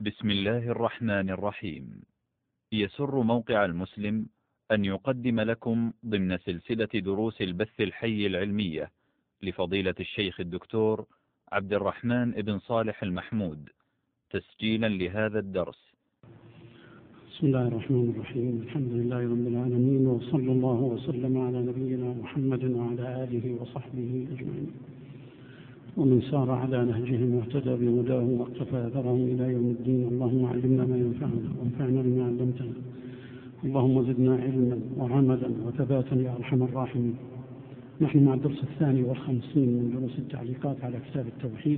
بسم الله الرحمن الرحيم. يسر موقع المسلم أن يقدم لكم ضمن سلسلة دروس البث الحي العلمية لفضيلة الشيخ الدكتور عبد الرحمن بن صالح المحمود تسجيلا لهذا الدرس. بسم الله الرحمن الرحيم. الحمد لله رب العالمين، وصلى الله وسلم على نبينا محمد وعلى آله وصحبه أجمعين، ومن سار على نهجهم واهتدى بهداه واقتفى أثرهم إلى يوم الدين. اللهم علمنا ما ينفعنا وانفعنا بما علمتنا، اللهم زدنا علما وعملا وثباتا يا أرحم الراحمين. نحن مع الدرس 52 من دروس التعليقات على كتاب التوحيد،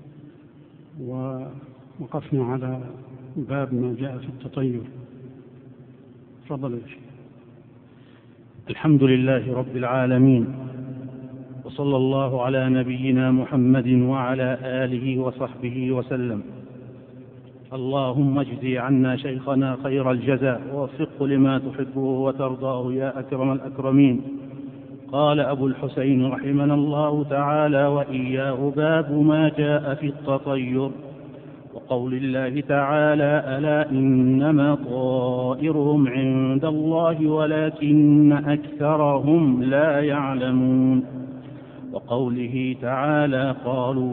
ووقفنا على باب ما جاء في التطير. تفضل يا شيخ. الحمد لله رب العالمين، وصلى الله على نبينا محمد وعلى آله وصحبه وسلم. اللهم اجزي عنا شيخنا خير الجزاء ووفقه لما تحبه وترضاه يا أكرم الأكرمين. قال أبو الحسين رحمنا الله تعالى وإياه: باب ما جاء في التطير، وقول الله تعالى: ألا إنما طائرهم عند الله ولكن أكثرهم لا يعلمون. وقوله تعالى: قالوا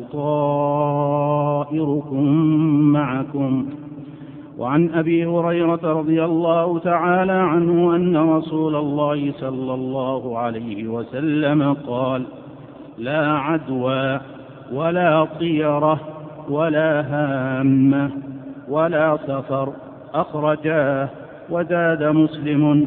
طائركم معكم. وعن أبي هريرة رضي الله تعالى عنه أن رسول الله صلى الله عليه وسلم قال: لا عدوى ولا طيرة ولا هامة ولا سفر، أخرجاه. وزاد مسلم: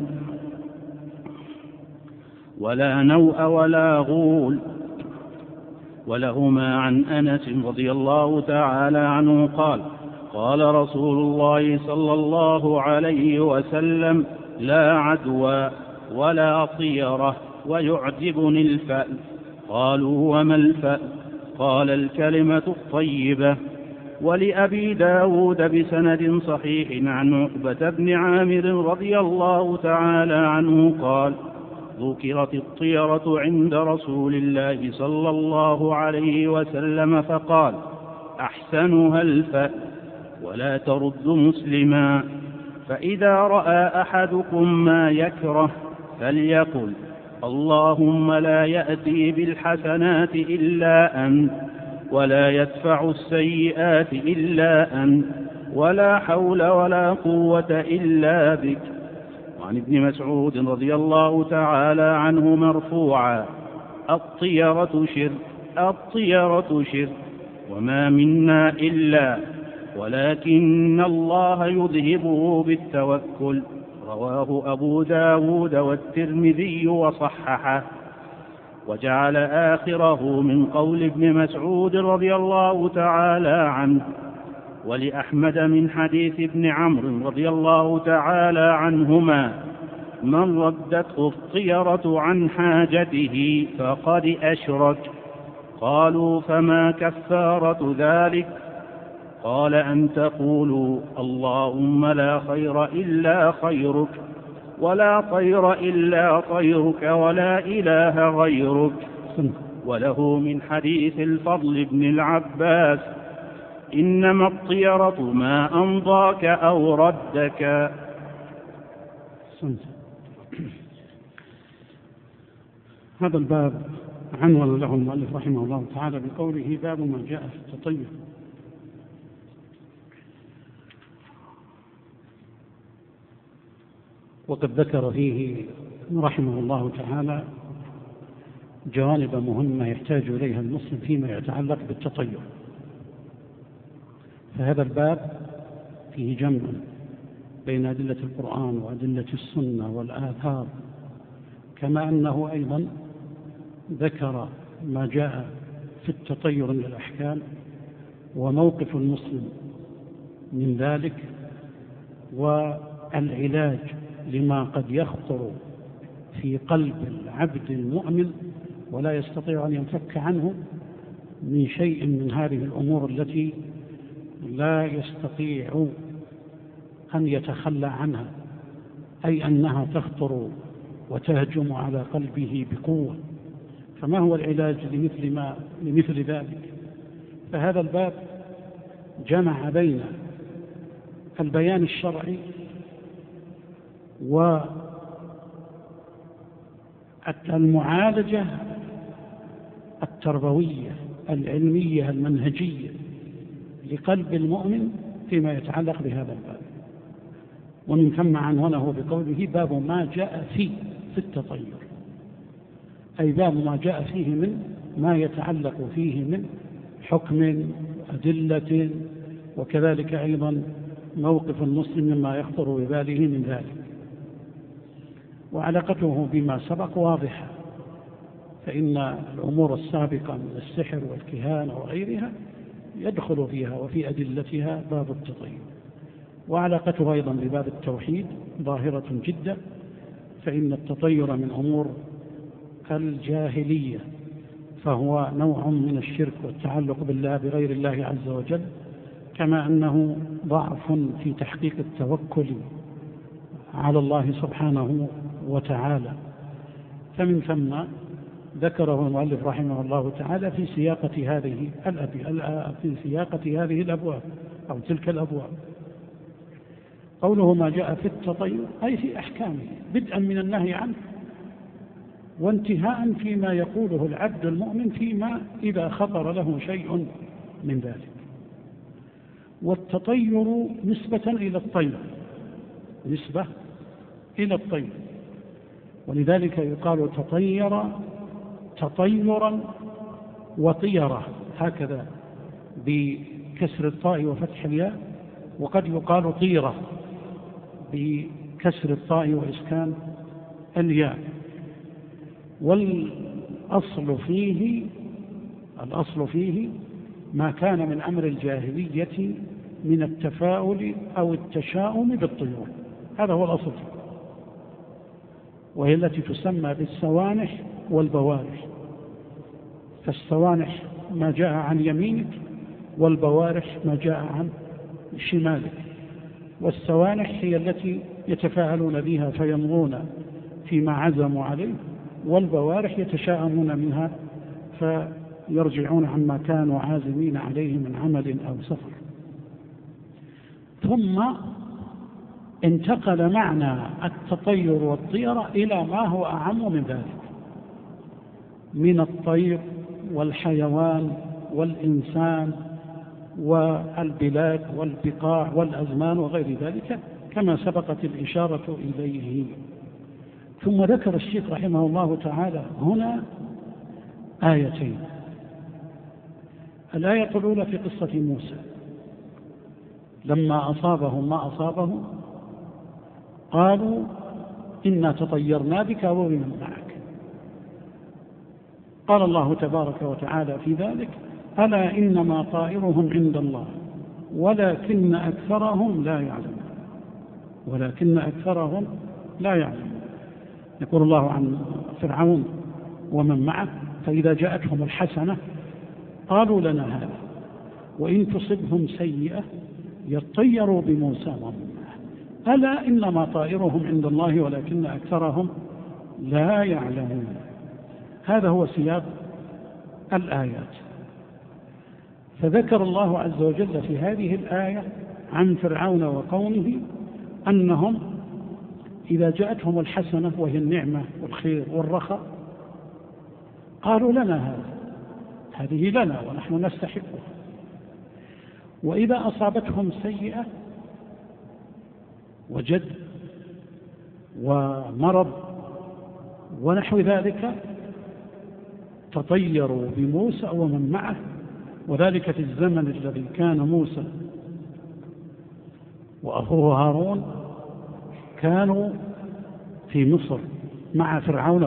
ولا نوء ولا غول. ولهما عن أنس رضي الله تعالى عنه قال: قال رسول الله صلى الله عليه وسلم: لا عدوى ولا طيرة ويعجبني الفأل. قالوا: وما الفأل؟ قال: الكلمة الطيبة. ولأبي داود بسند صحيح عن عقبة بن عامر رضي الله تعالى عنه قال: ذكرت الطيرة عند رسول الله صلى الله عليه وسلم فقال: أحسنها الفأل، ولا ترد مسلما. فإذا رأى أحدكم ما يكره فليقل: اللهم لا يأتي بالحسنات إلا أنت، ولا يدفع السيئات إلا أنت، ولا حول ولا قوة إلا بك. وعن ابن مسعود رضي الله تعالى عنه مرفوعا: الطيرة شرك، الطيرة شرك، وما منا إلا ولكن الله يذهبه بالتوكل. رواه أبو داود والترمذي وصححه. وجعل آخره من قول ابن مسعود رضي الله تعالى عنه. ولأحمد من حديث ابن عمرو رضي الله تعالى عنهما: من ردته الطيرة عن حاجته فقد أشرك. قالوا: فما كفارة ذلك؟ قال: أن تقولوا: اللهم لا خير إلا خيرك، ولا طير إلا طيرك، ولا إله غيرك. وله من حديث الفضل بن العباس: إنما الطيرة ما أمضاك أو ردك. هذا الباب عنوان له المؤلف رحمه الله تعالى بقوله: باب ما جاء في التطير. وقد ذكر فيه رحمه الله تعالى جوانب مهمة يحتاج إليها المسلم فيما يتعلق بالتطير. فهذا الباب فيه جمع بين أدلة القرآن وأدلة السنة والآثار، كما أنه أيضا ذكر ما جاء في التطير من الأحكام وموقف المسلم من ذلك، والعلاج لما قد يخطر في قلب العبد المؤمن ولا يستطيع أن ينفك عنه من شيء من هذه الأمور التي لا يستطيع أن يتخلى عنها، أي أنها تخطر وتهجم على قلبه بقوة. فما هو العلاج لمثل ذلك؟ فهذا الباب جمع بين البيان الشرعي والمعالجة التربوية العلمية المنهجية لقلب المؤمن فيما يتعلق بهذا الباب. ومن ثم عنونه بقوله باب ما جاء في التطير، أي باب ما جاء فيه من ما يتعلق فيه من حكم أدلة، وكذلك أيضا موقف المسلم مما يخطر بباله من ذلك. وعلاقته بما سبق واضحة، فإن الأمور السابقة من السحر والكهانة وغيرها يدخل فيها وفي أدلتها باب التطير. وعلاقته أيضا بباب التوحيد ظاهرة جدا، فإن التطير من أمور الجاهلية، فهو نوع من الشرك والتعلق بالله بغير الله عز وجل، كما أنه ضعف في تحقيق التوكل على الله سبحانه وتعالى. فمن ثم ذكره المؤلف رحمه الله تعالى في سياقة هذه الأبواب أو تلك الأبواب. قوله ما جاء في التطير أي في أحكامه، بدءا من النهي عنه وانتهاء فيما يقوله العبد المؤمن فيما إذا خطر له شيء من ذلك. والتطير نسبة إلى الطير، ولذلك يقال تطير تطيرا وطيرة هكذا بكسر الطاء وفتح الياء، وقد يقال طيرة بكسر الطاء وإسكان الياء. والأصل فيه ما كان من أمر الجاهلية من التفاؤل أو التشاؤم بالطيور، هذا هو الأصل، وهي التي تسمى بالسوانح والبوارح. فالسوانح ما جاء عن يمينك، والبوارح ما جاء عن شمالك. والسوانح هي التي يتفاعلون بها فيمضون فيما عزموا عليه، والبوارح يتشاءمون منها فيرجعون عما كانوا عازمين عليه من عمل أو سفر. ثم انتقل معنى التطير والطيرة إلى ما هو أعم من ذلك، من الطير والحيوان والإنسان والبلاد والبقاع والأزمان وغير ذلك، كما سبقت الإشارة إليه. ثم ذكر الشيخ رحمه الله تعالى هنا آيتين. الآية الأولى في قصة موسى لما أصابهم ما أصابهم قالوا إنا تطيرنا بك وبمن معك. قال الله تبارك وتعالى في ذلك ألا إنما طائرهم عند الله ولكن أكثرهم لا يعلمون. يقول الله عن فرعون ومن معه فإذا جاءتهم الحسنة قالوا لنا هذا وإن تصبهم سيئة يطيروا بموسى ومن معه ألا إنما طائرهم عند الله ولكن أكثرهم لا يعلمون. هذا هو سياق الآيات. فذكر الله عز وجل في هذه الآية عن فرعون وقومه أنهم إذا جاءتهم الحسنة وهي النعمة والخير والرخاء قالوا لنا هذه لنا ونحن نستحقها، وإذا أصابتهم سيئة وجد ومرض ونحو ذلك تطيروا بموسى ومن معه. وذلك في الزمن الذي كان موسى وأخوه هارون كانوا في مصر مع فرعون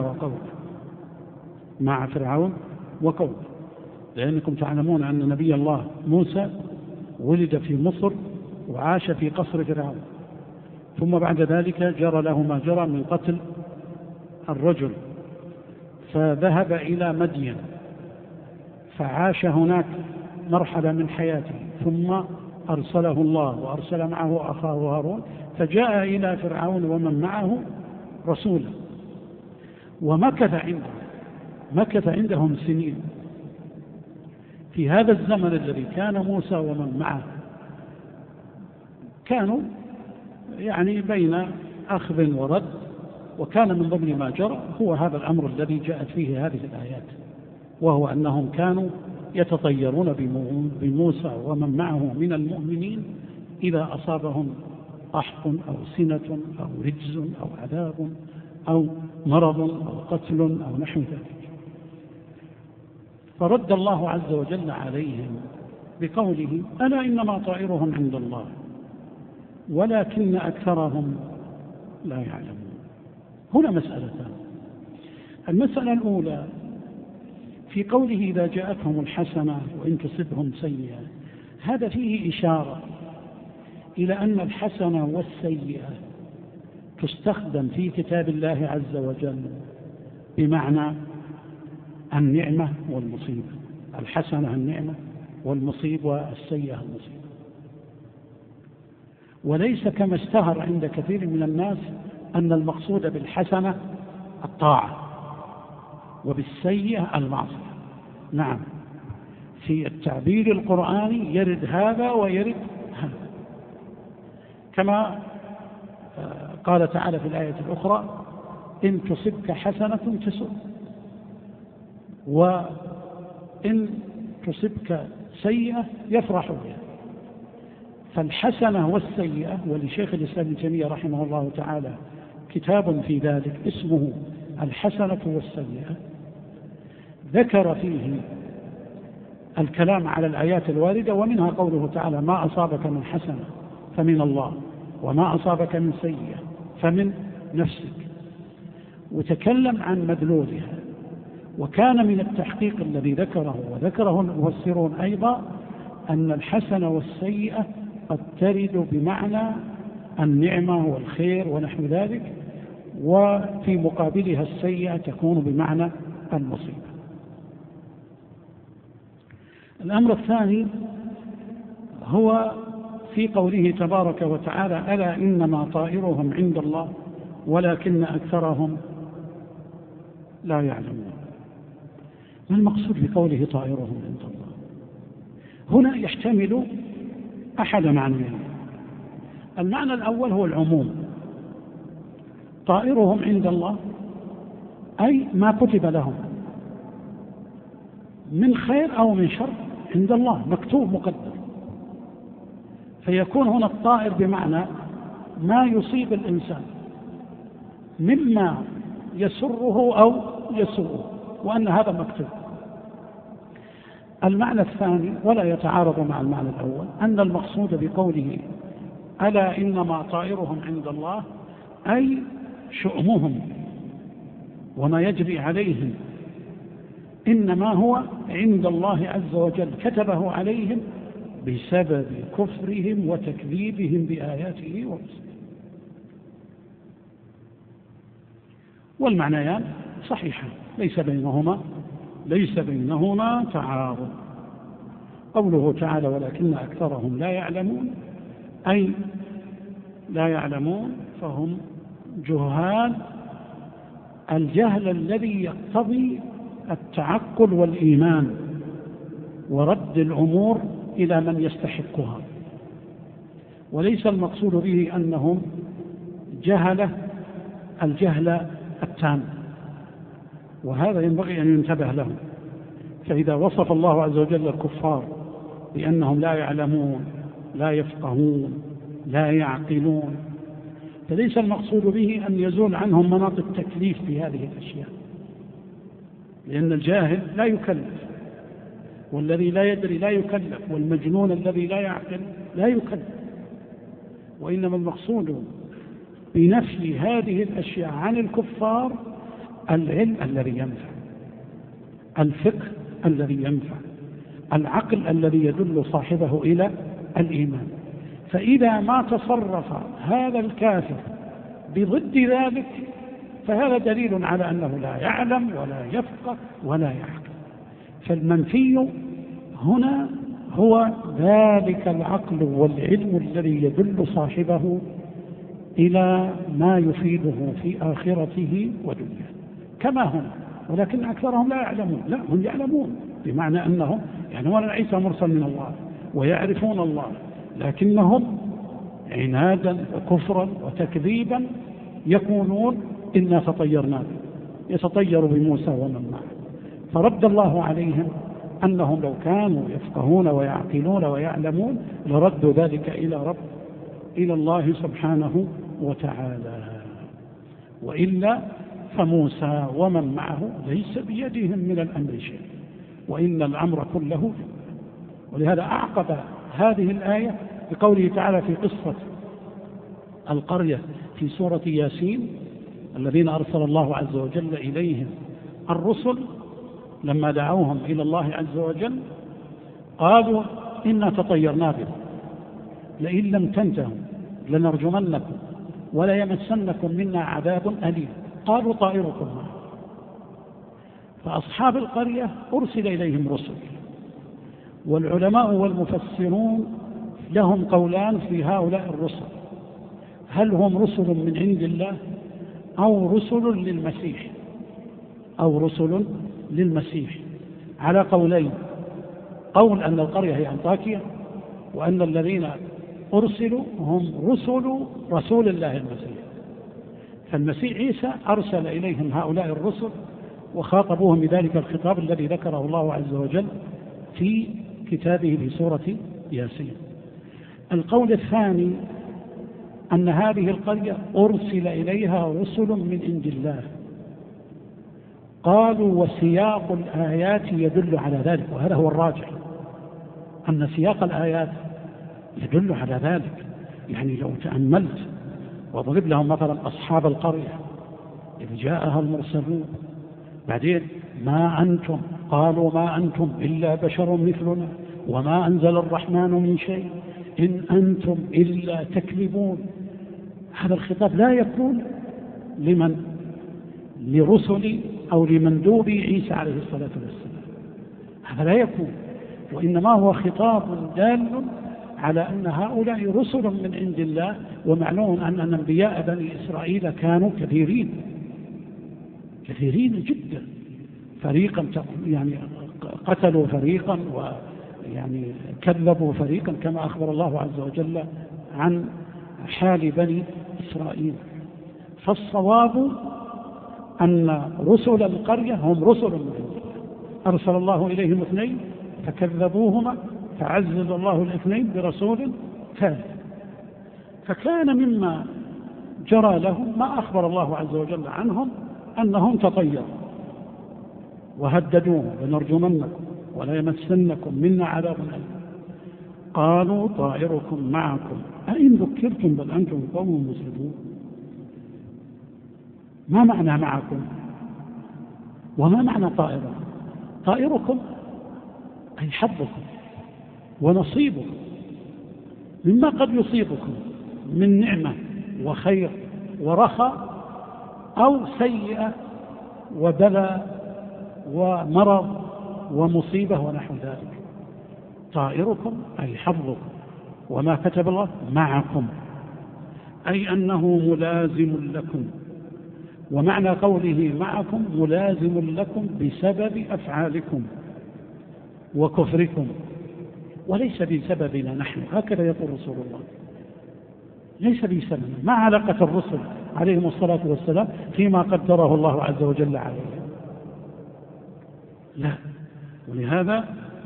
وقومه، لأنكم تعلمون أن نبي الله موسى ولد في مصر وعاش في قصر فرعون، ثم بعد ذلك جرى له ما جرى من قتل الرجل، فذهب إلى مدين فعاش هناك مرحلة من حياته، ثم أرسله الله وأرسل معه أخاه هارون، فجاء إلى فرعون ومن معه رسولا ومكث عندهم سنين. في هذا الزمن الذي كان موسى ومن معه كانوا يعني بين أخذ ورد، وكان من ضمن ما جرى هو هذا الأمر الذي جاءت فيه هذه الآيات، وهو أنهم كانوا يتطيرون بموسى ومن معه من المؤمنين إذا أصابهم قحط أو سنة أو رجز أو عذاب أو مرض أو قتل أو نحو ذلك. فرد الله عز وجل عليهم بقوله: ألا إنما طائرهم عند الله ولكن أكثرهم لا يعلمون. هنا مسألتان. المسألة الأولى في قوله: إذا جاءتهم الحسنة وإن تصبهم سيئة، هذا فيه إشارة إلى أن الحسنة والسيئة تستخدم في كتاب الله عز وجل بمعنى النعمة والمصيبة. الحسنة النعمة والمصيبة والسيئة المصيبة، وليس كما اشتهر عند كثير من الناس أن المقصود بالحسنة الطاعة وبالسيئة المعصية. نعم، في التعبير القرآني يرد هذا ويرد هذا، كما قال تعالى في الآية الأخرى: إن تصبك حسنة تسؤ، وإن تصبك سيئة يفرح بها. فالحسنة والسيئة، ولشيخ الإسلام ابن تيمية رحمه الله تعالى كتاب في ذلك اسمه الحسنة والسيئة، ذكر فيه الكلام على الآيات الواردة، ومنها قوله تعالى: ما أصابك من حسنة فمن الله وما أصابك من سيئة فمن نفسك، وتكلم عن مدلولها. وكان من التحقيق الذي وذكره المفسرون أيضا أن الحسنة والسيئة قد ترد بمعنى النعمة والخير ونحو ذلك، وفي مقابلها السيئة تكون بمعنى المصيبة. الأمر الثاني هو في قوله تبارك وتعالى: ألا إنما طائرهم عند الله ولكن أكثرهم لا يعلمون. ما المقصود بقوله طائرهم عند الله؟ هنا يحتمل أحد معنيين. المعنى الأول هو العموم، طائرهم عند الله أي ما كتب لهم من خير أو من شر عند الله مكتوب مقدر، فيكون هنا الطائر بمعنى ما يصيب الإنسان مما يسره أو يسوءه، وأن هذا مكتوب. المعنى الثاني ولا يتعارض مع المعنى الأول، أن المقصود بقوله ألا إنما طائرهم عند الله أي شؤمهم وما يجري عليهم إنما هو عند الله عز وجل، كتبه عليهم بسبب كفرهم وتكذيبهم بآياته ورسله. والمعنيان صحيحان، ليس بينهما تعارض. قوله تعالى: ولكن أكثرهم لا يعلمون، أي لا يعلمون فهم جهال، الجهل الذي يقتضي التعقل والإيمان ورد الأمور إلى من يستحقها، وليس المقصود به أنهم جهلة الجهل التام، وهذا ينبغي أن ينتبه له. فإذا وصف الله عز وجل الكفار بأنهم لا يعلمون لا يفقهون لا يعقلون، فليس المقصود به أن يزول عنهم مناط التكليف بهذه الأشياء، لأن الجاهل لا يكلف، والذي لا يدري لا يكلف، والمجنون الذي لا يعقل لا يكلف. وإنما المقصود بنفي هذه الأشياء عن الكفار العلم الذي ينفع، الفقه الذي ينفع، العقل الذي يدل صاحبه إلى الإيمان. فإذا ما تصرف هذا الكافر بضد ذلك فهذا دليل على أنه لا يعلم ولا يفقه ولا يعقل. فالمنفي هنا هو ذلك العقل والعلم الذي يدل صاحبه إلى ما يفيده في آخرته ودنياه، كما هم. ولكن أكثرهم لا يعلمون، لا هم يعلمون، بمعنى أنهم يعلمون أن عيسى مرسل من الله ويعرفون الله، لكنهم عنادا وكفرا وتكذيبا يقولون إنا تطيرنا به، يتطير بموسى ومن معه. فرد الله عليهم أنهم لو كانوا يفقهون ويعقلون ويعلمون لردوا ذلك إلى الله سبحانه وتعالى، وإلا فموسى ومن معه ليس بيدهم من الأمر شيء، وإن الأمر كله. ولهذا أعقب هذه الآية بقوله تعالى في قصة القرية في سورة ياسين: الذين أرسل الله عز وجل إليهم الرسل لما دعوهم إلى الله عز وجل قالوا إنا تطيرنا بهم لئن لم تنتهوا لنرجمنكم ولا يمسنكم منا عذاب أليم. قالوا طائركم معكم. فأصحاب القرية أرسل إليهم رسل، والعلماء والمفسرون لهم قولان في هؤلاء الرسل: هل هم رسل من عند الله أو رسل للمسيح على قولين: قول أن القرية هي أنطاكيا، وأن الذين أرسلوا هم رسول الله المسيح. فالمسيح عيسى أرسل إليهم هؤلاء الرسل وخاطبوهم بذلك الخطاب الذي ذكره الله عز وجل في كتابه في سورة ياسين. القول الثاني أن هذه القرية أرسل إليها رسل من عند الله. قالوا وسياق الآيات يدل على ذلك، وهذا هو الراجح، أن سياق الآيات يدل على ذلك. يعني لو تأملت وضرب لهم مثلا أصحاب القرية إذ جاءها المرسلون، بعدين قالوا ما أنتم إلا بشر مثلنا وما أنزل الرحمن من شيء إن أنتم إلا تكذبون. هذا الخطاب لا يكون لرسل أو لمندوب عيسى عليه الصلاة والسلام، هذا لا يكون، وإنما هو خطاب دال على أن هؤلاء رسل من عند الله. ومعلوم أن أنبياء بني إسرائيل كانوا كثيرين جدا، فريقا يعني قتلوا فريقا ويعني كذبوا فريقا، كما أخبر الله عز وجل عن حال بني إسرائيل. فالصواب أن رسل القرية هم رسل من عند الله، أرسل الله إليهم 2 فكذبوهما فعزز الله الاثنين برسول ثالث. فكان مما جرى لهم ما أخبر الله عز وجل عنهم أنهم تطيروا وهددوهم: لنرجمنكم ولا يمسنكم منا عذاب أليم. قالوا طائركم معكم أئن ذكرتم بل أنتم قوم مسرفون. ما معنى معكم؟ وما معنى طائركم؟ طائركم أي حظكم ونصيبكم مما قد يصيبكم من نعمة وخير ورخاء أو سيئة وبلاء ومرض ومصيبة ونحو ذلك. طائركم أي حظكم، وما كتب الله معكم أي أنه ملازم لكم. ومعنى قوله معكم ملازم لكم بسبب أفعالكم وكفركم وليس بسببنا نحن، هكذا يقول رسول الله، ليس بسببنا. ما علاقة الرسل عليهم الصلاة والسلام فيما قدره الله عز وجل عليهم؟ لا. ولهذا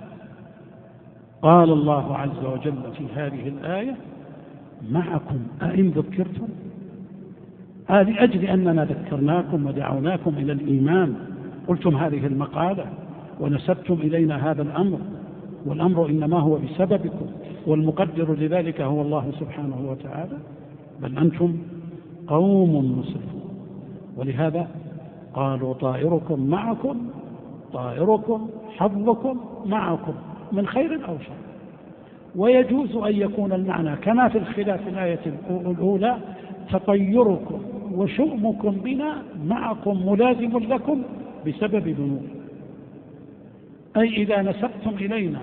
قال الله عز وجل في هذه الآية معكم أئن ذكرتم، لأجل أننا ذكرناكم ودعوناكم إلى الإيمان، قلتم هذه المقالة ونسبتم إلينا هذا الأمر، والأمر إنما هو بسببكم، والمقدر لذلك هو الله سبحانه وتعالى، بل أنتم قوم مسرفون. ولهذا قالوا طائركم معكم، طائركم حظكم معكم من خير أو شر. ويجوز أن يكون المعنى كما في الخلاف الآية الأولى: تطيركم وشؤمكم بنا معكم ملازم لكم بسبب ذنوب، أي إذا نسبتم إلينا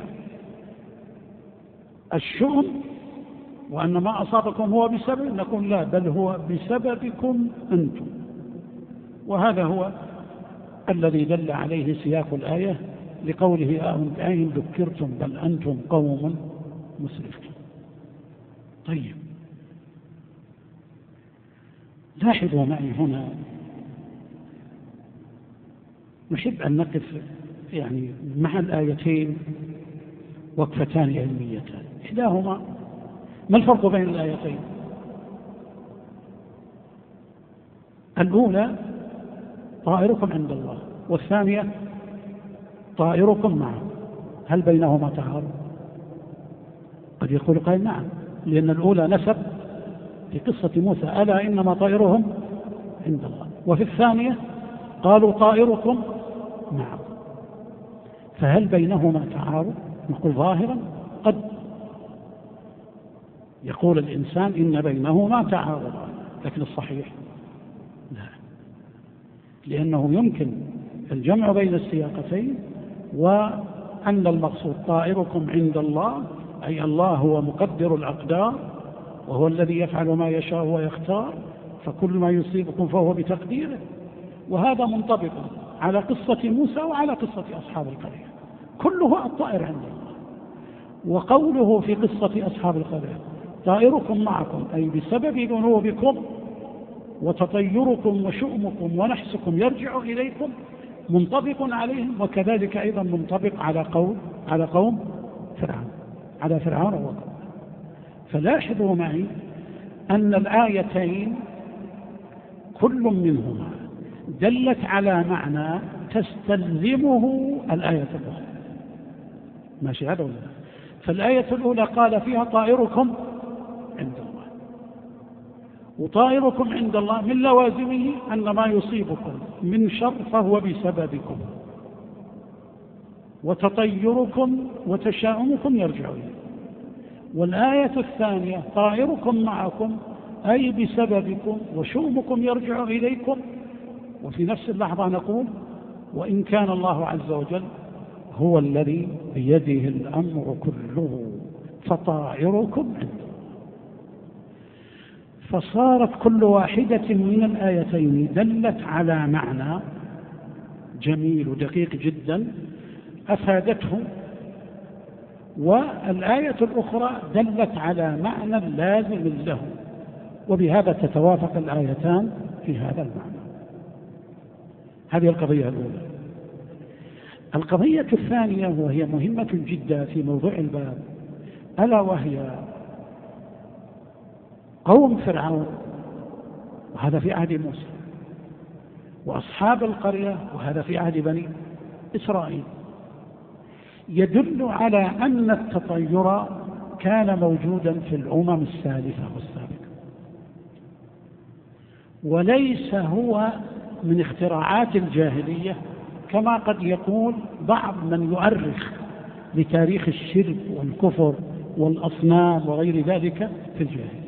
الشؤم وأن ما أصابكم هو بسبب، نقول لا، بل هو بسببكم أنتم. وهذا هو الذي دل عليه سياق الآية لقوله أئن ذكرتم بل أنتم قوم مسرفون. طيب، لاحظوا معي هنا، نحب أن نقف مع الآيتين وقفتان علميتان. إحداهما ما الفرق بين الآيتين؟ الأولى طائركم عند الله، والثانية طائركم معه، هل بينهما تعارض؟ قد يقول قائل نعم، لأن الأولى نسب في قصة موسى ألا إنما طائرهم عند الله، وفي الثانية قالوا طائركم معه، فهل بينهما تعارض؟ نقول ظاهرا قد يقول الإنسان إن بينهما تعارض، لكن الصحيح لا، لأنه يمكن الجمع بين السياقتين، وأن المقصود طائركم عند الله أي الله هو مقدر الأقدار وهو الذي يفعل ما يشاء ويختار، فكل ما يصيبكم فهو بتقديره، وهذا منطبق على قصة موسى وعلى قصة أصحاب القرية، كله الطائر عند الله. وقوله في قصة أصحاب القرية طائركم معكم أي بسبب ذنوبكم وتطيركم وشؤمكم ونحسكم يرجع إليكم، منطبق عليهم، وكذلك أيضا منطبق على قوم فرعون، على فرعون وقومه. فلاحظوا معي أن الآيتين كل منهما دلت على معنى تستلزمه الآية الأخرى، ماشي هذا ولا لا؟ فالآية الأولى قال فيها طائركم عند الله، وطائركم عند الله من لوازمه أن ما يصيبكم من شر فهو بسببكم، وتطيركم وتشاؤمكم يرجع إليه. والآية الثانية طائركم معكم أي بسببكم وشؤمكم يرجع إليكم، وفي نفس اللحظة نقول وإن كان الله عز وجل هو الذي بيده الأمر كله فطائركم عنده. فصارت كل واحدة من الآيتين دلت على معنى جميل ودقيق جدا أفادته، والآية الأخرى دلت على معنى لازم له، وبهذا تتوافق الآيتان في هذا المعنى. هذه القضية الأولى. القضية الثانية وهي مهمة جدا في موضوع الباب، ألا وهي قوم فرعون، وهذا في عهد موسى، وأصحاب القرية، وهذا في عهد بني إسرائيل، يدل على أن التطير كان موجودا في الأمم السالفة والسابقة، وليس هو من اختراعات الجاهلية كما قد يقول بعض من يؤرخ لتاريخ الشرك والكفر والأصنام وغير ذلك في الجاهلية.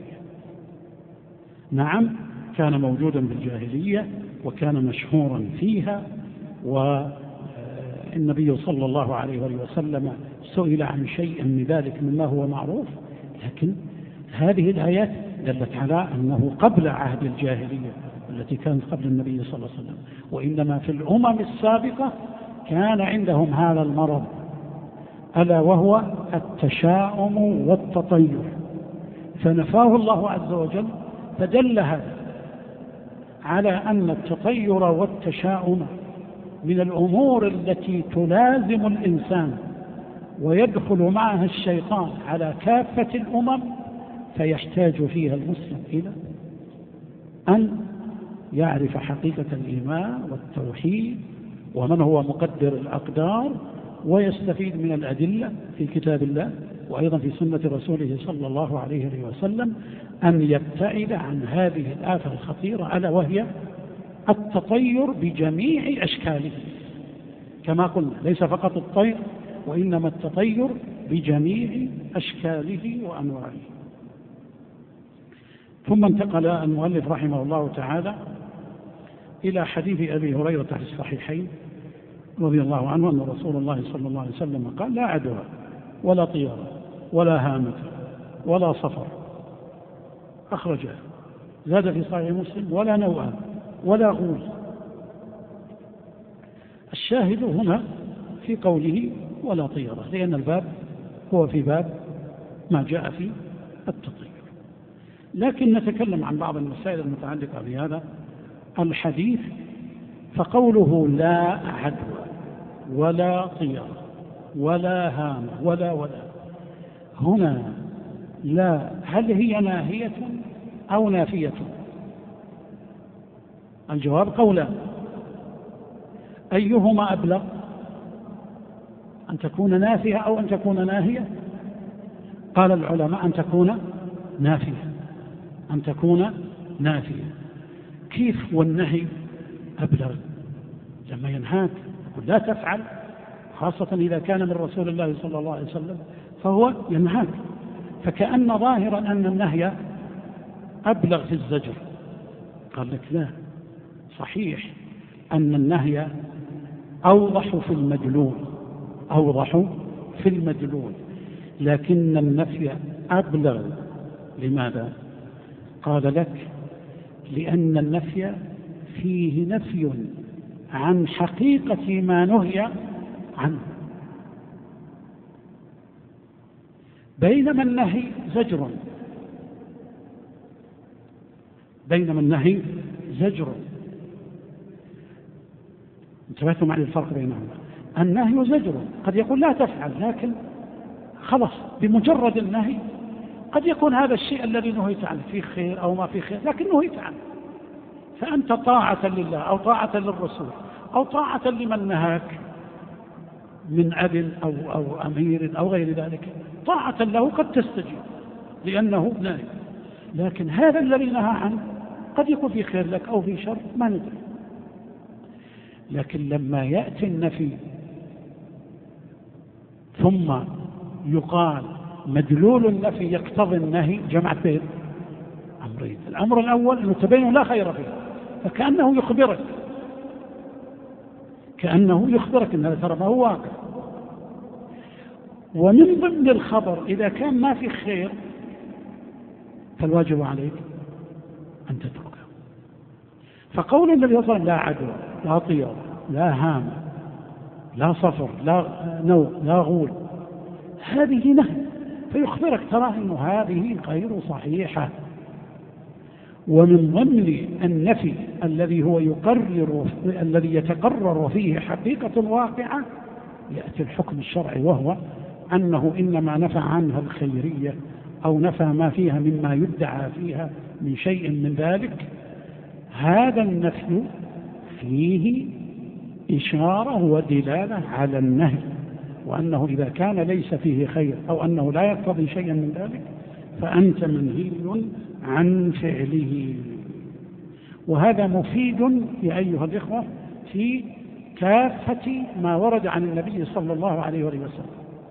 نعم، كان موجودا بالجاهلية وكان مشهورا فيها، والنبي صلى الله عليه وسلم سئل عن شيء من ذلك مما هو معروف، لكن هذه الآيات دلت على أنه قبل عهد الجاهلية التي كانت قبل النبي صلى الله عليه وسلم، وإنما في الأمم السابقة كان عندهم هذا المرض، ألا وهو التشاؤم والتطير، فنفاه الله عز وجل، فدل هذا على أن التطير والتشاؤم من الأمور التي تلازم الإنسان ويدخل معها الشيطان على كافة الأمم، فيحتاج فيها المسلم إلى أن يعرف حقيقة الإيمان والتوحيد ومن هو مقدر الأقدار، ويستفيد من الأدلة في كتاب الله وأيضا في سنة رسوله صلى الله عليه وسلم، أن يبتعد عن هذه الآفة الخطيرة، ألا وهي التطير بجميع أشكاله، كما قلنا ليس فقط الطير، وإنما التطير بجميع أشكاله وأنواعه. ثم انتقل المؤلف رحمه الله تعالى إلى حديث أبي هريرة في الصحيحين رضي الله عنه أن رسول الله صلى الله عليه وسلم قال: لا عدوى ولا طيارة ولا هامة ولا صفر، أخرجه. زاد في صحيح مسلم: ولا نوء ولا غول. الشاهد هنا في قوله ولا طيارة، لأن الباب هو في باب ما جاء في التطير. لكن نتكلم عن بعض المسائل المتعلقة بهذا الحديث. فقوله لا عدوى ولا طيرة ولا هامة ولا هنا لا، هل هي ناهية أو نافية؟ الجواب قولان، أيهما أبلغ، أن تكون نافية أو أن تكون ناهية؟ قال العلماء أن تكون نافية، أن تكون نافية. كيف والنهي أبلغ؟ لما ينهاك يقول لا تفعل، خاصة إذا كان من رسول الله صلى الله عليه وسلم فهو ينهاك، فكأن ظاهرا أن النهي أبلغ في الزجر. قال لك لا، صحيح أن النهي أوضح في المدلول، أوضح في المدلول، لكن النفي أبلغ. لماذا؟ قال لك لأن النفي فيه نفي عن حقيقة ما نهي عنه، بينما النهي زجر، بينما النهي زجر. انتبهتم عن الفرق بينهما؟ النهي زجر، قد يقول لا تفعل، لكن خلص بمجرد النهي قد يكون هذا الشيء الذي نهيت عنه فيه خير أو ما فيه خير، لكن نهيت عنه، فأنت طاعة لله أو طاعة للرسول أو طاعة لمن نهاك من أب أو أمير أو غير ذلك، طاعة له قد تستجيب لأنه نهي. لكن هذا الذي نهى عنه قد يكون في خير لك أو في شر، ما ندري. لكن لما يأتي النفي ثم يقال مدلول النفي يقتضي النهي، جمعت بين أمرين. الأمر الأول أنه تبين لا خير فيه، فكأنه يخبرك، كأنه يخبرك أن هذا ترى ما هو واقع. ومن ضمن الخبر إذا كان ما في خير فالواجب عليك أن تتركه. فقول النبي صلى الله عليه وسلم لا عدوى لا طيرة لا هامة لا صفر لا نوم لا غول، هذه نهي، فيخبرك ترى أنه هذه غير صحيحة. ومن ضمن النفي الذي هو الذي يتقرر فيه حقيقة واقعة يأتي الحكم الشرعي، وهو أنه إنما نفى عنها الخيرية أو نفى ما فيها مما يدعى فيها من شيء من ذلك. هذا النفي فيه إشارة ودلالة على النهي، وأنه إذا كان ليس فيه خير أو أنه لا يقتضي شيئا من ذلك فأنت منهي عن فعله. وهذا مفيد يا أيها الإخوة في كافة ما ورد عن النبي صلى الله عليه وسلم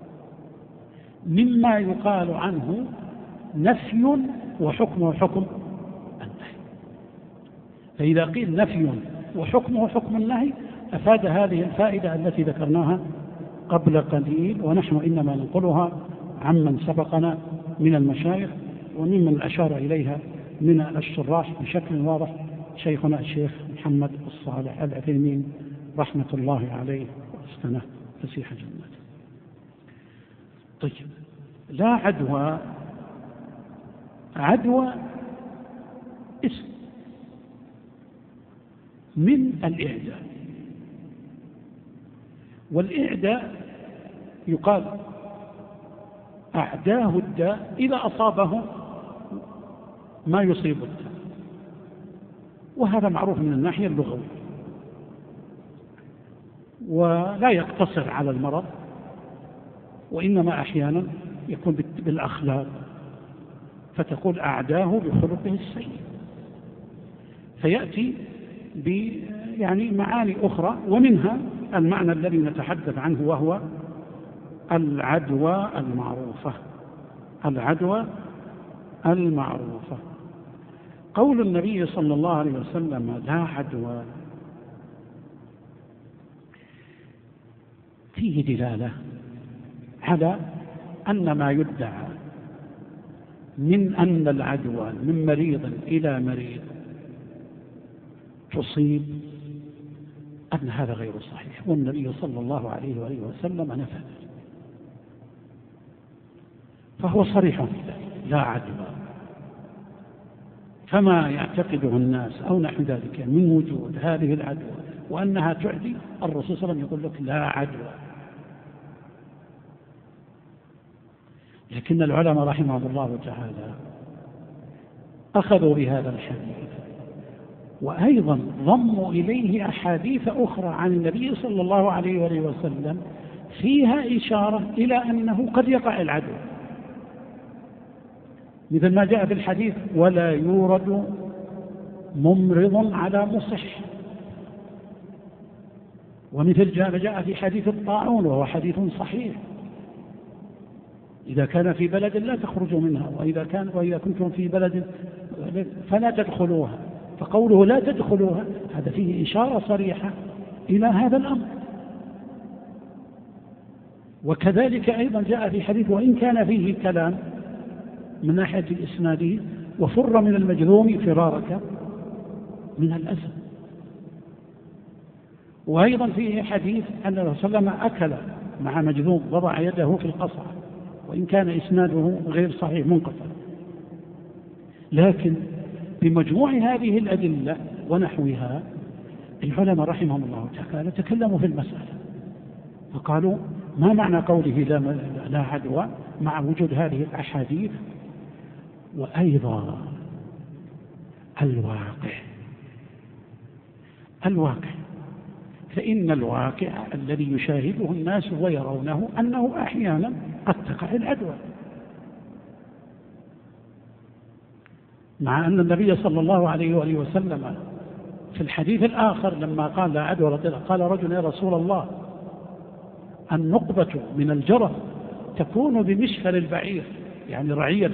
مما يقال عنه نفي وحكمه حكم النهي. فإذا قيل نفي وحكمه حكم النهي أفاد هذه الفائدة التي ذكرناها قبل قليل، ونحن إنما ننقلها عمن سبقنا من المشايخ وممن أشار إليها من الشراح بشكل واضح شيخنا الشيخ محمد الصالح العثيمين رحمة الله عليه وأسكنه فسيح جنته. طيب، لا عدوى، عدوى اسم من الإعداء، والإعداء يقال أعداه الداء إذا أصابه ما يصيب الداء، وهذا معروف من الناحية اللغوية، ولا يقتصر على المرض، وإنما أحيانا يكون بالأخلاق، فتقول أعداه بخلقه السيء، فيأتي يعني معاني أخرى، ومنها المعنى الذي نتحدث عنه وهو العدوى المعروفة. العدوى المعروفة، قول النبي صلى الله عليه وسلم لا عدوى فيه دلالة على أن ما يدعى من أن العدوى من مريض إلى مريض تصيب أن هذا غير صحيح، والنبي صلى الله عليه وآله وسلم نفى ذلك، فهو صريح في ذلك لا عدوى. فما يعتقده الناس أو نحو ذلك من وجود هذه العدوى وأنها تعدي، الرسول صلى الله عليه وسلم يقول لك لا عدوى. لكن العلماء رحمهم الله تعالى أخذوا بهذا الحديث وأيضا ضموا إليه أحاديث أخرى عن النبي صلى الله عليه وآله وسلم فيها إشارة إلى أنه قد يقع العدوى، مثل ما جاء في الحديث ولا يورد ممرض على مصح، ومثل ما جاء في حديث الطاعون وهو حديث صحيح إذا كان في بلد لا تخرجوا منها وإذا كنتم في بلد فلا تدخلوها، فقوله لا تدخلوها هذا فيه إشارة صريحة إلى هذا الأمر. وكذلك أيضا جاء في حديث وإن كان فيه كلام من ناحية إسناده وفر من المجذوم فرارك من الأسد. وأيضا فيه حديث أن الرسول صلى الله عليه وسلم أكل مع مجذوم وضع يده في القصعة، وإن كان إسناده غير صحيح منقطع. لكن بمجموع هذه الأدلة ونحوها العلماء رحمهم الله تعالى تكلموا في المسألة فقالوا ما معنى قوله لا عدوى مع وجود هذه الأحاديث؟ وأيضا الواقع فإن الواقع الذي يشاهده الناس ويرونه أنه أحيانا قد تقع العدوى، مع أن النبي صلى الله عليه وآله وسلم في الحديث الآخر لما قال لا عدوى قال رجل يا رسول الله النقبة من الجرف تكون بمشفر البعير، يعني رعية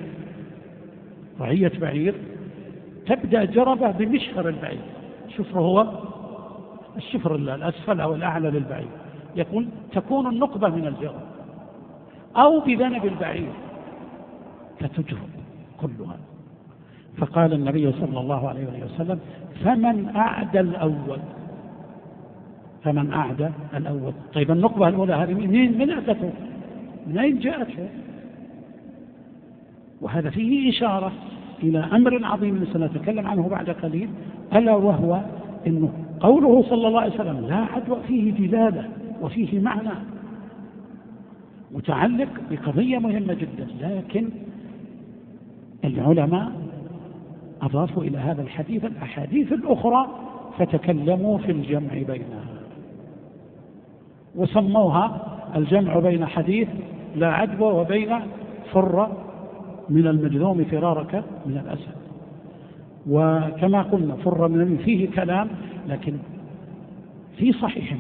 بعير تبدأ جربة بمشفر البعير، شفر هو الشفر الأسفل أو الأعلى للبعير، يقول تكون النقبة من الجرف أو بذنب البعير فتجرب كلها. فقال النبي صلى الله عليه وسلم فمن أعدى الأول. طيب النقبة الأولى هذه من أتته؟ من أين جاءته؟ وهذا فيه إشارة إلى أمر عظيم سنتكلم عنه بعد قليل، ألا وهو إنه قوله صلى الله عليه وسلم لا عدوى فيه دلالة وفيه معنى متعلق بقضية مهمة جدا، لكن العلماء أضافوا إلى هذا الحديث الأحاديث الأخرى فتكلموا في الجمع بينها وسموها الجمع بين حديث لا عدوى وبين فر من المجذوم فرارك من الأسد. وكما قلنا فر من فيه كلام، لكن في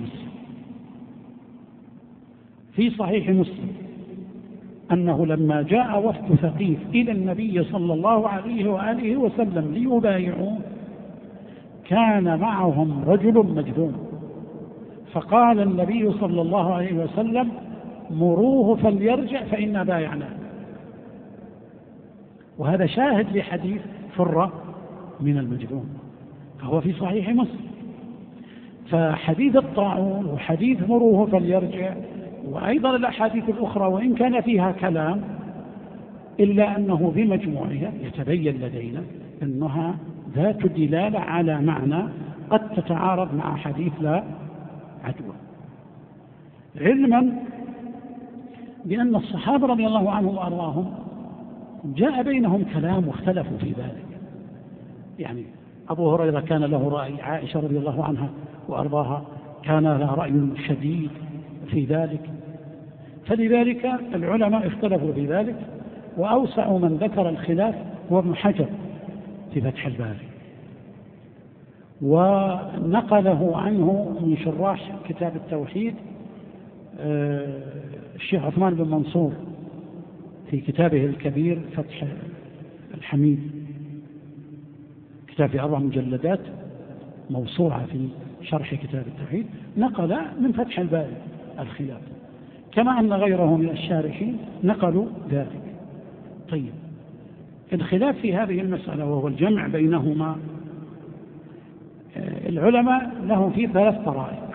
صحيح مسلم أنه لما جاء وفد ثقيف إلى النبي صلى الله عليه وآله وسلم ليبايعوه كان معهم رجل مجذوم، فقال النبي صلى الله عليه وسلم مروه فليرجع فإنا بايعناه. وهذا شاهد لحديث فر من المجذوم، فهو في صحيح مسلم. فحديث الطاعون وحديث مروه فليرجع وأيضا الأحاديث الأخرى وإن كان فيها كلام إلا أنه بمجموعها يتبين لدينا أنها ذات دلالة على معنى قد تتعارض مع حديث لا عدوى، علما بأن الصحابة رضي الله عنهم وأرضاهم جاء بينهم كلام واختلفوا في ذلك. يعني أبو هريرة كان له رأي، عائشة رضي الله عنها وأرضاها كان لها رأي شديد في ذلك، فلذلك العلماء اختلفوا في ذلك، وأوسع من ذكر الخلاف هو ابن حجر في فتح الباري، ونقله عنه من شراح كتاب التوحيد الشيخ عثمان بن منصور في كتابه الكبير فتح الحميد، كتاب في 4 مجلدات موسوعة في شرح كتاب التوحيد، نقل من فتح الباري الخلاف، كما أن غيره من الشارحين نقلوا ذلك. طيب الخلاف في هذه المسألة وهو الجمع بينهما، العلماء لهم فيه 3 طرائق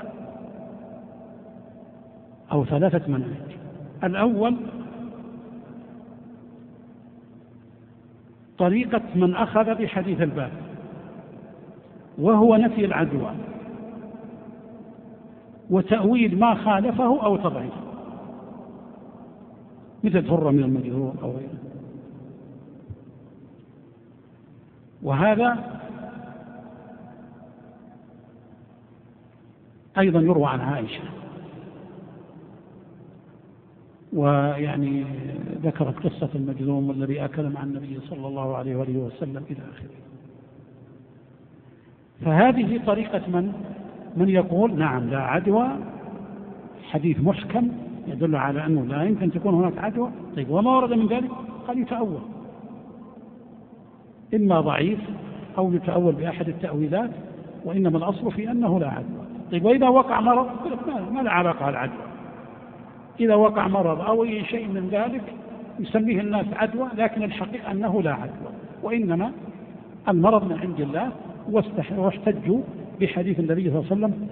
أو 3 مناهج. الأول طريقة من أخذ بحديث الباب، وهو نفي العدوى وتأويل ما خالفه أو تضعيفه، مثل فر من المجذوم أو غيره. وهذا أيضا يروى عن عائشة، ويعني ذكرت قصة المجذوم والذي أكل مع النبي صلى الله عليه وآله وسلم إلى آخره. فهذه طريقة من يقول نعم لا عدوى، حديث محكم يدل على أنه لا يمكن تكون هناك عدوى. طيب وما ورد من ذلك؟ قال يتأول، إما ضعيف أو يتأول بأحد التأويلات، وإنما الأصل في أنه لا عدوى. طيب وإذا وقع مرض ما له علاقة العدوى، إذا وقع مرض أو أي شيء من ذلك يسميه الناس عدوى، لكن الحقيقة أنه لا عدوى، وإنما المرض من عند الله. واحتجوا بحديث النبي صلى الله عليه وسلم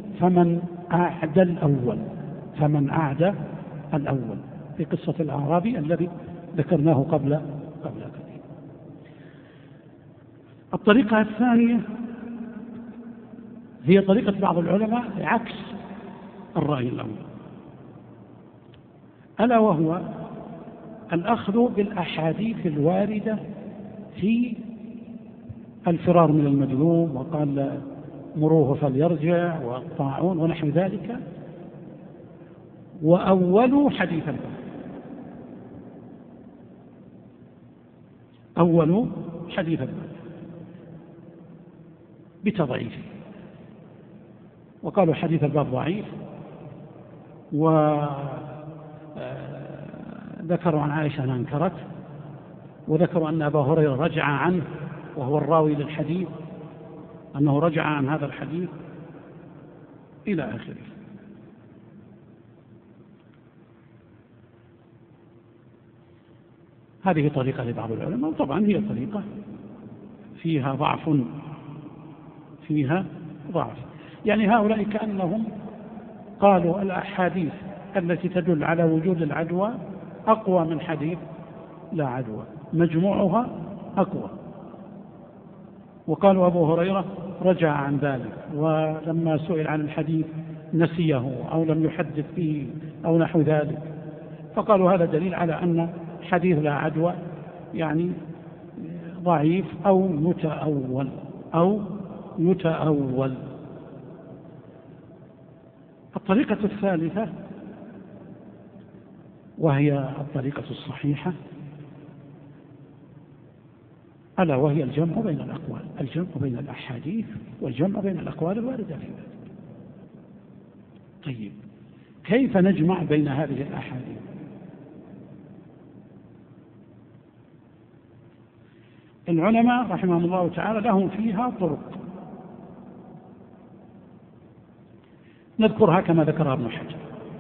فمن أعدى الأول في قصة الأعرابي الذي ذكرناه قبل قليل. الطريقة الثانية هي طريقة بعض العلماء عكس الرأي الأول، ألا وهو الأخذ بالأحاديث الواردة في الفرار من المجذوم، وقال مروه فليرجع، والطاعون ونحو ذلك، وأولوا حديث الباب، أولوا حديث الباب بتضعيفه، وقالوا حديث الباب ضعيف، وذكروا عن عائشة أنها انكرت، وذكروا أن أبا هريرة رجع عنه وهو الراوي للحديث، أنه رجع عن هذا الحديث إلى آخره. هذه طريقة لبعض العلماء، وطبعا هي طريقة فيها ضعف. يعني هؤلاء كأنهم قالوا الأحاديث التي تدل على وجود العدوى أقوى من حديث لا عدوى، مجموعها أقوى. وقالوا أبو هريرة رجع عن ذلك، ولما سئل عن الحديث نسيه أو لم يحدث به أو نحو ذلك، فقالوا هذا دليل على أن حديث لا عدوى يعني ضعيف أو متأول. الطريقة الثالثة وهي الطريقة الصحيحة، ألا وهي الجمع بين الأقوال، الجمع بين الأحاديث والجمع بين الأقوال الواردة في ذلك. طيب كيف نجمع بين هذه الأحاديث؟ العلماء رحمهم الله تعالى لهم فيها طرق نذكرها كما ذكرها ابن حجر.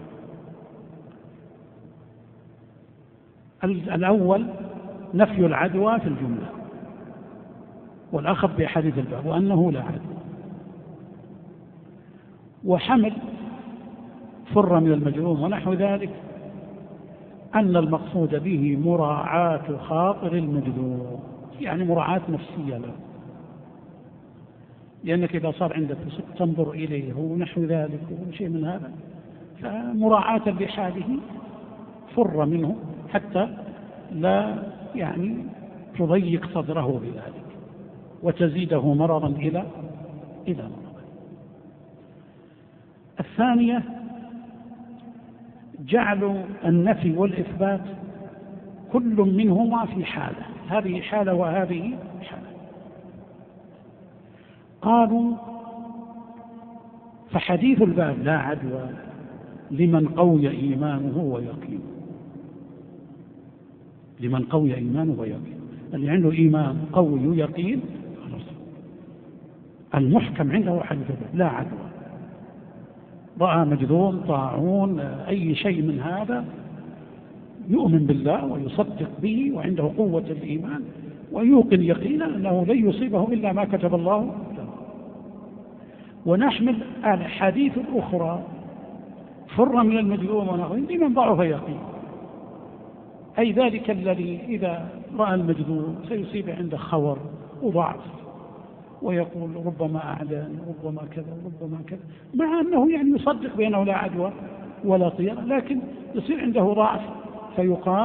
الأول نفي العدوى في الجملة، والأخذ بأحاديث الباب وأنه لا عدوى، وحمل فر من المجذوم ونحو ذلك أن المقصود به مراعاة خاطر المجذوم، يعني مراعاة نفسية له، لأنك إذا صار عندك تنظر إليه ونحو ذلك وشيء من هذا، فمراعاة بحاله فر منه حتى لا يعني تضيق صدره بذلك وتزيده مرضا إلى مرض. الثانية جعل النفي والإثبات كل منهما في حالة، هذه حالة وهذه حالة. قالوا فحديث الباب لا عدوى لمن قوي إيمانه ويقينه، لمن قوي إيمانه ويقينه، اللي عنده إيمان قوي ويقين المحكم عنده حديث الباب لا عدوى، رأى مجذوم طاعون أي شيء من هذا يؤمن بالله ويصدق به وعنده قوة الإيمان ويوقن يقينا أنه لن يصيبه إلا ما كتب الله له. ونحمل الحديث الأخرى فر من المجذوم ونحوه لمن ضعف يقين، أي ذلك الذي إذا رأى المجذوم سيصيب عنده خور وضعف، ويقول ربما أعداني ربما كذا ربما كذا، مع أنه يعني يصدق بأنه لا عدوى ولا طيرة، لكن يصير عنده ضعف، فيقال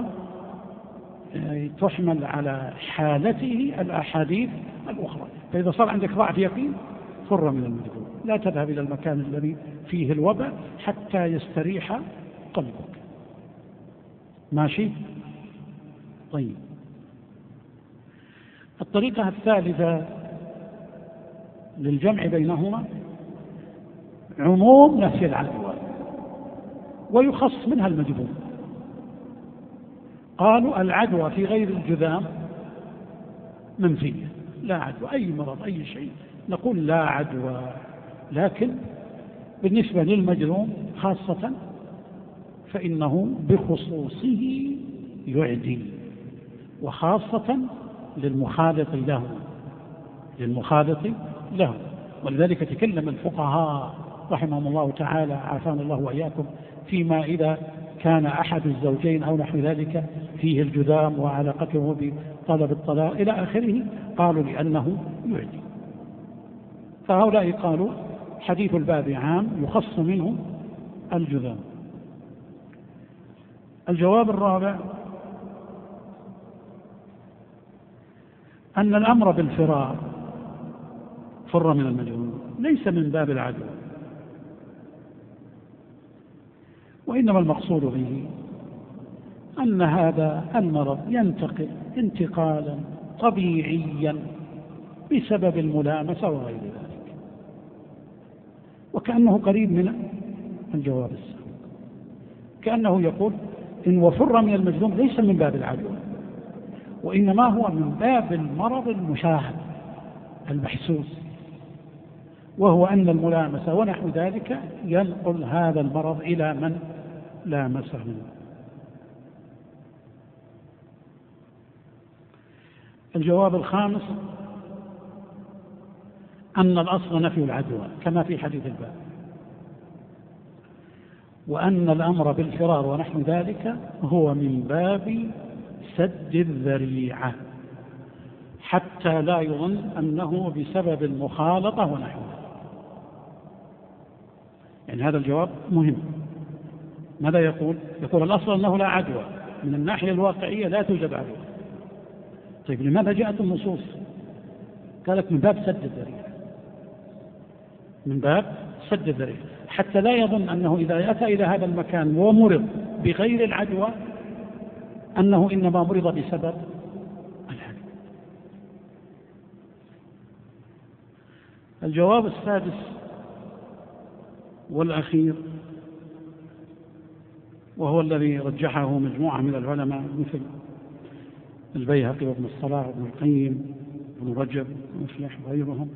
تحمل على حالته الأحاديث الأخرى. فإذا صار عندك ضعف يقين فر من المجذوم، لا تذهب إلى المكان الذي فيه الوباء حتى يستريح قلبك. ماشي؟ طيب، الطريقة الثالثة للجمع بينهما عموم نفي العدوى ويخص منها المجذوم. قالوا العدوى في غير الجذام منفية، لا عدوى، أي مرض أي شيء نقول لا عدوى، لكن بالنسبة للمجذوم خاصة فإنه بخصوصه يعدي، وخاصة للمخالط له. ولذلك تكلم الفقهاء رحمهم الله تعالى عافانا الله وإياكم فيما إذا كان أحد الزوجين أو نحو ذلك فيه الجذام وعلاقته بطلب الطلاق إلى آخره، قالوا لأنه يعدي. فهؤلاء قالوا حديث الباب عام يخص منه الجذام. الجواب الرابع أن الأمر بالفرار فر من المجنون ليس من باب العدوى، وإنما المقصود به أن هذا المرض ينتقل انتقالا طبيعيا بسبب الملامسة وغير ذلك، وكأنه قريب من الجواب السابق، كأنه يقول إن وفر من المجنون ليس من باب العدوى، وإنما هو من باب المرض المشاهد المحسوس، وهو أن الملامسة ونحو ذلك ينقل هذا المرض إلى من لامسه. الجواب الخامس أن الأصل نفي العدوى كما في حديث الباب، وأن الأمر بالفرار ونحو ذلك هو من باب سد الذريعة حتى لا يظن أنه بسبب المخالطة ونحو ذلك. يعني هذا الجواب مهم. ماذا يقول؟ يقول الأصل أنه لا عدوى، من الناحية الواقعية لا توجد عدوى. طيب لماذا جاءت النصوص؟ قالت من باب سد الذريعة، من باب سد الذريعة حتى لا يظن أنه إذا أتى إلى هذا المكان ومرض بغير العدوى أنه إنما مرض بسبب العدوى. الجواب السادس والأخير، وهو الذي رجحه مجموعة من العلماء مثل البيهقي وابن الصلاح وابن القيم وابن رجب ومفلح وغيرهم،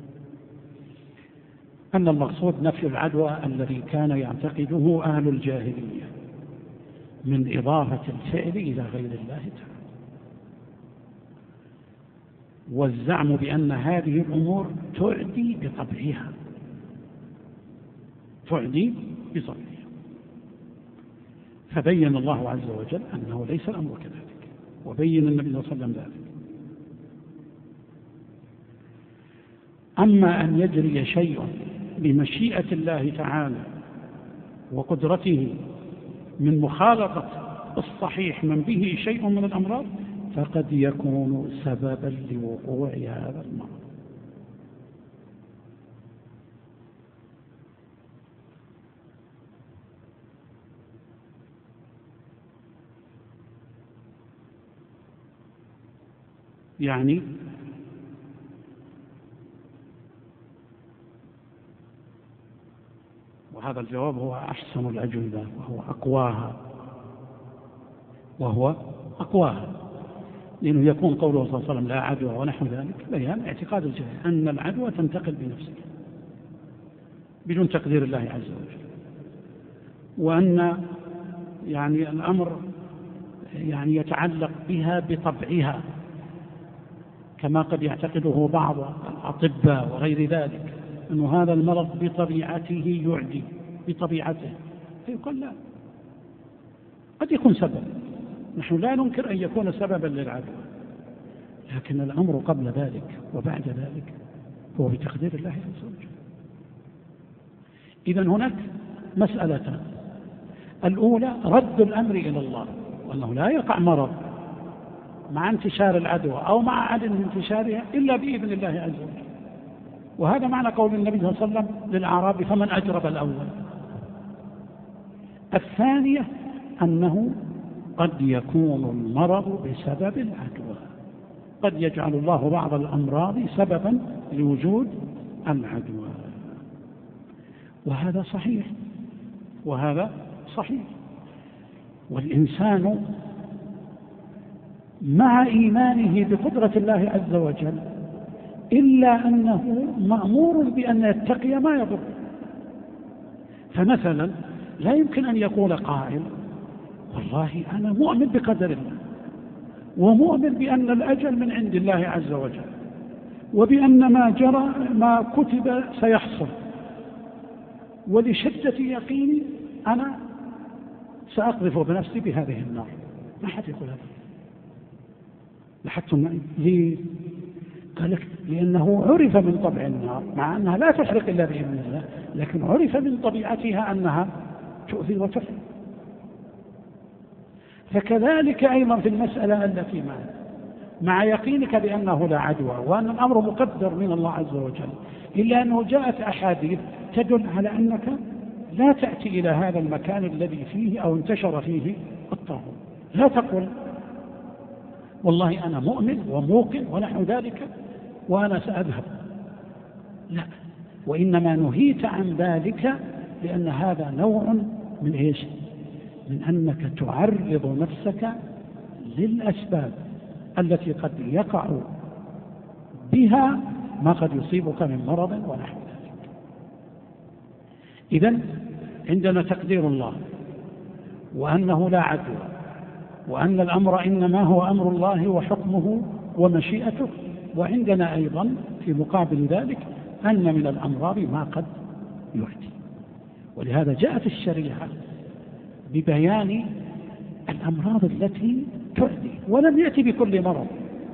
أن المقصود نفي العدوى الذي كان يعتقده أهل الجاهلية من إضافة الفعل إلى غير الله تعالى، والزعم بأن هذه الأمور تعدي بطبعها، فبين الله عز وجل أنه ليس الأمر كذلك، وبين النبي صلى الله عليه وسلم ذلك. أما أن يجري شيء بمشيئة الله تعالى وقدرته من مخالطة الصحيح من به شيء من الأمراض فقد يكون سببا لوقوع هذا المرض. يعني وهذا الجواب هو أحسن الأجوبة وهو أقواها، لأنه يكون قوله صلى الله عليه وسلم لا عدوى ونحو ذلك بيان اعتقاد الجاهل أن العدوى تنتقل بنفسها بدون تقدير الله عز وجل، وأن يعني الأمر يعني يتعلق بها بطبعها كما قد يعتقده بعض الأطباء وغير ذلك، أن هذا المرض بطبيعته يعدي بطبيعته، فيقول لا، قد يكون سبب. نحن لا ننكر أن يكون سببا للعدوى، لكن الأمر قبل ذلك وبعد ذلك هو بتقدير الله عز وجل. إذن هناك مسألتان: الأولى رد الأمر إلى الله، وأنه لا يقع مرض مع انتشار العدوى أو مع عدم انتشارها إلا بإذن الله عز وجل، وهذا معنى قول النبي صلى الله عليه وسلم للأعرابي: فمن أجرب الأول. الثانية أنه قد يكون المرض بسبب العدوى، قد يجعل الله بعض الأمراض سببا لوجود العدوى، وهذا صحيح وهذا صحيح. والإنسان مع إيمانه بقدرة الله عز وجل إلا أنه مأمور بأن يتقي ما يضر. فمثلا لا يمكن أن يقول قائل: والله أنا مؤمن بقدر الله، ومؤمن بأن الأجل من عند الله عز وجل، وبأن ما جرى ما كتب سيحصل، ولشدة يقيني أنا سأقذف بنفسي بهذه النار. ما حد يقول هذا. لاحظتم معي؟ ليه؟ قال لك: لأنه عرف من طبع النار، مع أنها لا تحرق إلا بإذن الله، لكن عرف من طبيعتها أنها تؤذي وتفعل. فكذلك أيضا في المسألة التي مع يقينك بأنه لا عدوى وأن الأمر مقدر من الله عز وجل، إلا أنه جاءت أحاديث تدل على أنك لا تأتي إلى هذا المكان الذي فيه أو انتشر فيه الطاعون. لا تقل: والله أنا مؤمن وموقن ونحو ذلك وأنا سأذهب. لا، وإنما نهيت عن ذلك لأن هذا نوع من إيش؟ من أنك تعرض نفسك للأسباب التي قد يقع بها ما قد يصيبك من مرض ونحو ذلك. إذن عندنا تقدير الله، وأنه لا عدوى، وأن الأمر إنما هو أمر الله وحكمه ومشيئته، وعندنا أيضا في مقابل ذلك أن من الأمراض ما قد يعدي. ولهذا جاءت الشريعة ببيان الأمراض التي تعدي، ولم يأتي بكل مرض.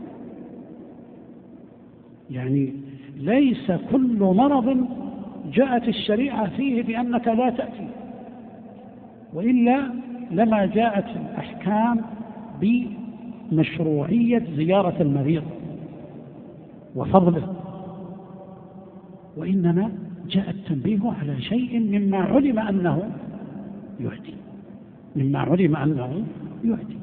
يعني ليس كل مرض جاءت الشريعة فيه بأنك لا تأتي، وإلا لما جاءت الأحكام بمشروعية زيارة المريض وفضله، وإنما جاء التنبيه على شيء مما علم أنه يعدي.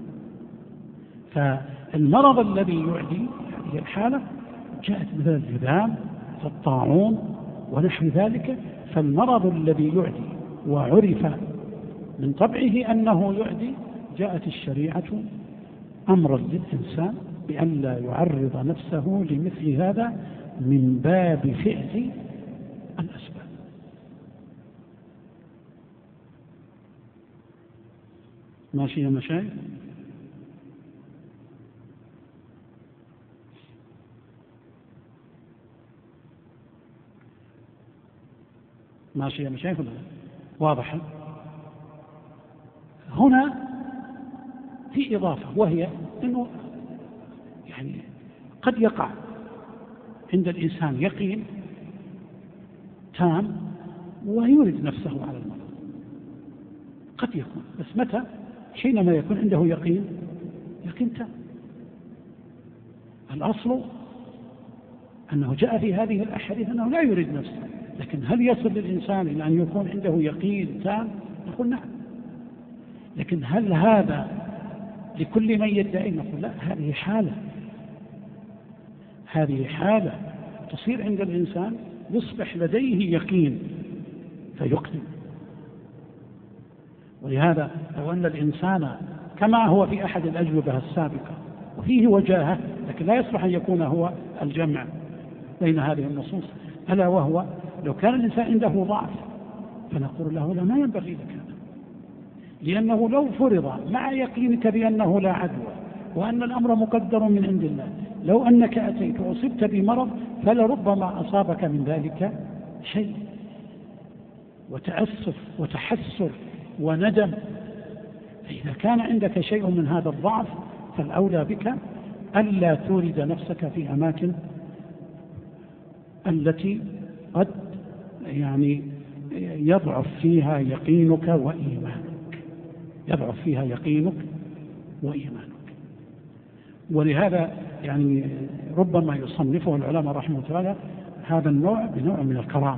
فالمرض الذي يعدي هذه الحالة جاءت مثل الجذام والطاعون ونحو ذلك. فالمرض الذي يعدي وعرف من طبعه أنه يعدي جاءت الشريعة أمرا للإنسان بأن لا يعرض نفسه لمثل هذا من باب فعل الأسباب. ماشي يا مشايخ؟ ماشي يا مشايخ؟ واضح؟ هنا في إضافة، وهي أنه يعني قد يقع عند الإنسان يقين تام ويورد نفسه على المرض، قد يكون، بس متى؟ حينما يكون عنده يقين تام. الأصل أنه جاء في هذه الأحاديث أنه لا يورد نفسه، لكن هل يصل للإنسان إلى أن يكون عنده يقين تام؟ نقول نعم. لكن هل هذا لكل من يدعي؟ نقول لا، هذه حالة تصير عند الإنسان يصبح لديه يقين فيقدم. ولهذا لو أن الإنسان كما هو في أحد الأجوبة السابقة وفيه وجاهة، لكن لا يصلح أن يكون هو الجمع بين هذه النصوص، ألا وهو لو كان الإنسان عنده ضعف فنقول له: لا، ما ينبغي لك هذا، لأنه لو فرض مع يقينك بأنه لا عدوى وأن الأمر مقدر من عند الله، لو أنك أتيت وأصبت بمرض فلربما أصابك من ذلك شيء وتأسف وتحسر وندم. فإذا كان عندك شيء من هذا الضعف فالأولى بك ألا تورد نفسك في أماكن التي قد يضعف فيها يقينك وإيمانك، يضعف فيها يقينك وإيمانك. ولهذا ربما يصنفه العلماء رحمه الله هذا النوع بنوع من الكرامة،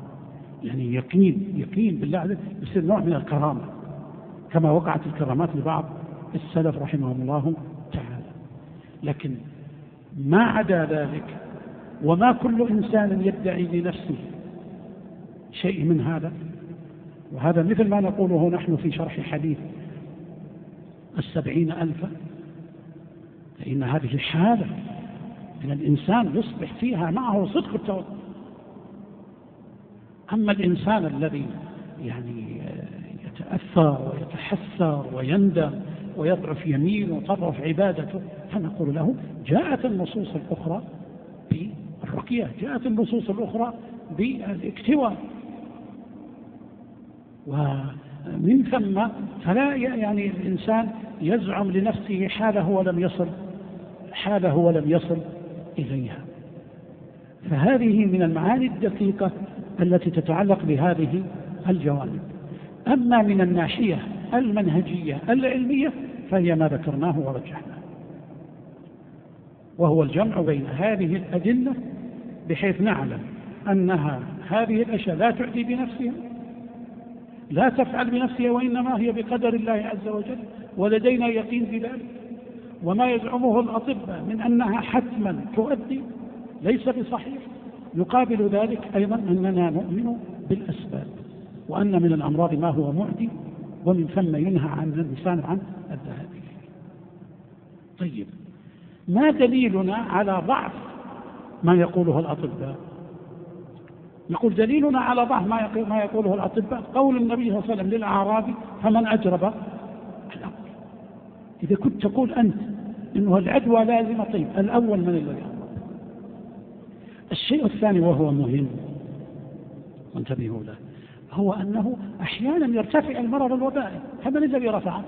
يقين بالله عليه يصير نوع من الكرامة، كما وقعت الكرامات لبعض السلف رحمهم الله تعالى. لكن ما عدا ذلك، وما كل إنسان يدعي لنفسه شيء من هذا، وهذا مثل ما نقوله نحن في شرح حديث 70,000، فإن هذه حالة من الإنسان يصبح فيها معه صدق التوكل. أما الإنسان الذي يتأثر ويتحسر ويندم ويضعف يمينه وتضعف عبادته، فنقول له جاءت النصوص الأخرى بالرقية، جاءت النصوص الأخرى بالاكتواء، ومن ثم فلا الإنسان يزعم لنفسه حاله ولم يصل إليها. فهذه من المعاني الدقيقة التي تتعلق بهذه الجوانب. أما من الناحية المنهجية العلمية فهي ما ذكرناه ورجحناه، وهو الجمع بين هذه الأدلة بحيث نعلم أنها هذه الأشياء لا تعدي بنفسها، لا تفعل بنفسها، وإنما هي بقدر الله عز وجل، ولدينا يقين بذلك. وما يزعمه الأطباء من أنها حتما تؤدي ليس بصحيح. يقابل ذلك أيضا أننا نؤمن بالأسباب، وأن من الأمراض ما هو معدي، ومن ثم ينهى عن الإنسان عن الذهاب إليه. طيب، ما دليلنا على ضعف ما يقوله الأطباء؟ نقول دليلنا على ضعف ما يقوله الأطباء قول النبي صلى الله عليه وسلم للأعرابي: فمن أجرب الأول. إذا كنت تقول أنت إنه العدوى لازمة، طيب الأول من الذي أمر؟ الشيء الثاني وهو مهم وانتبهوا له، هو أنه أحيانا يرتفع المرض الوبائي، فمن الذي رفعه؟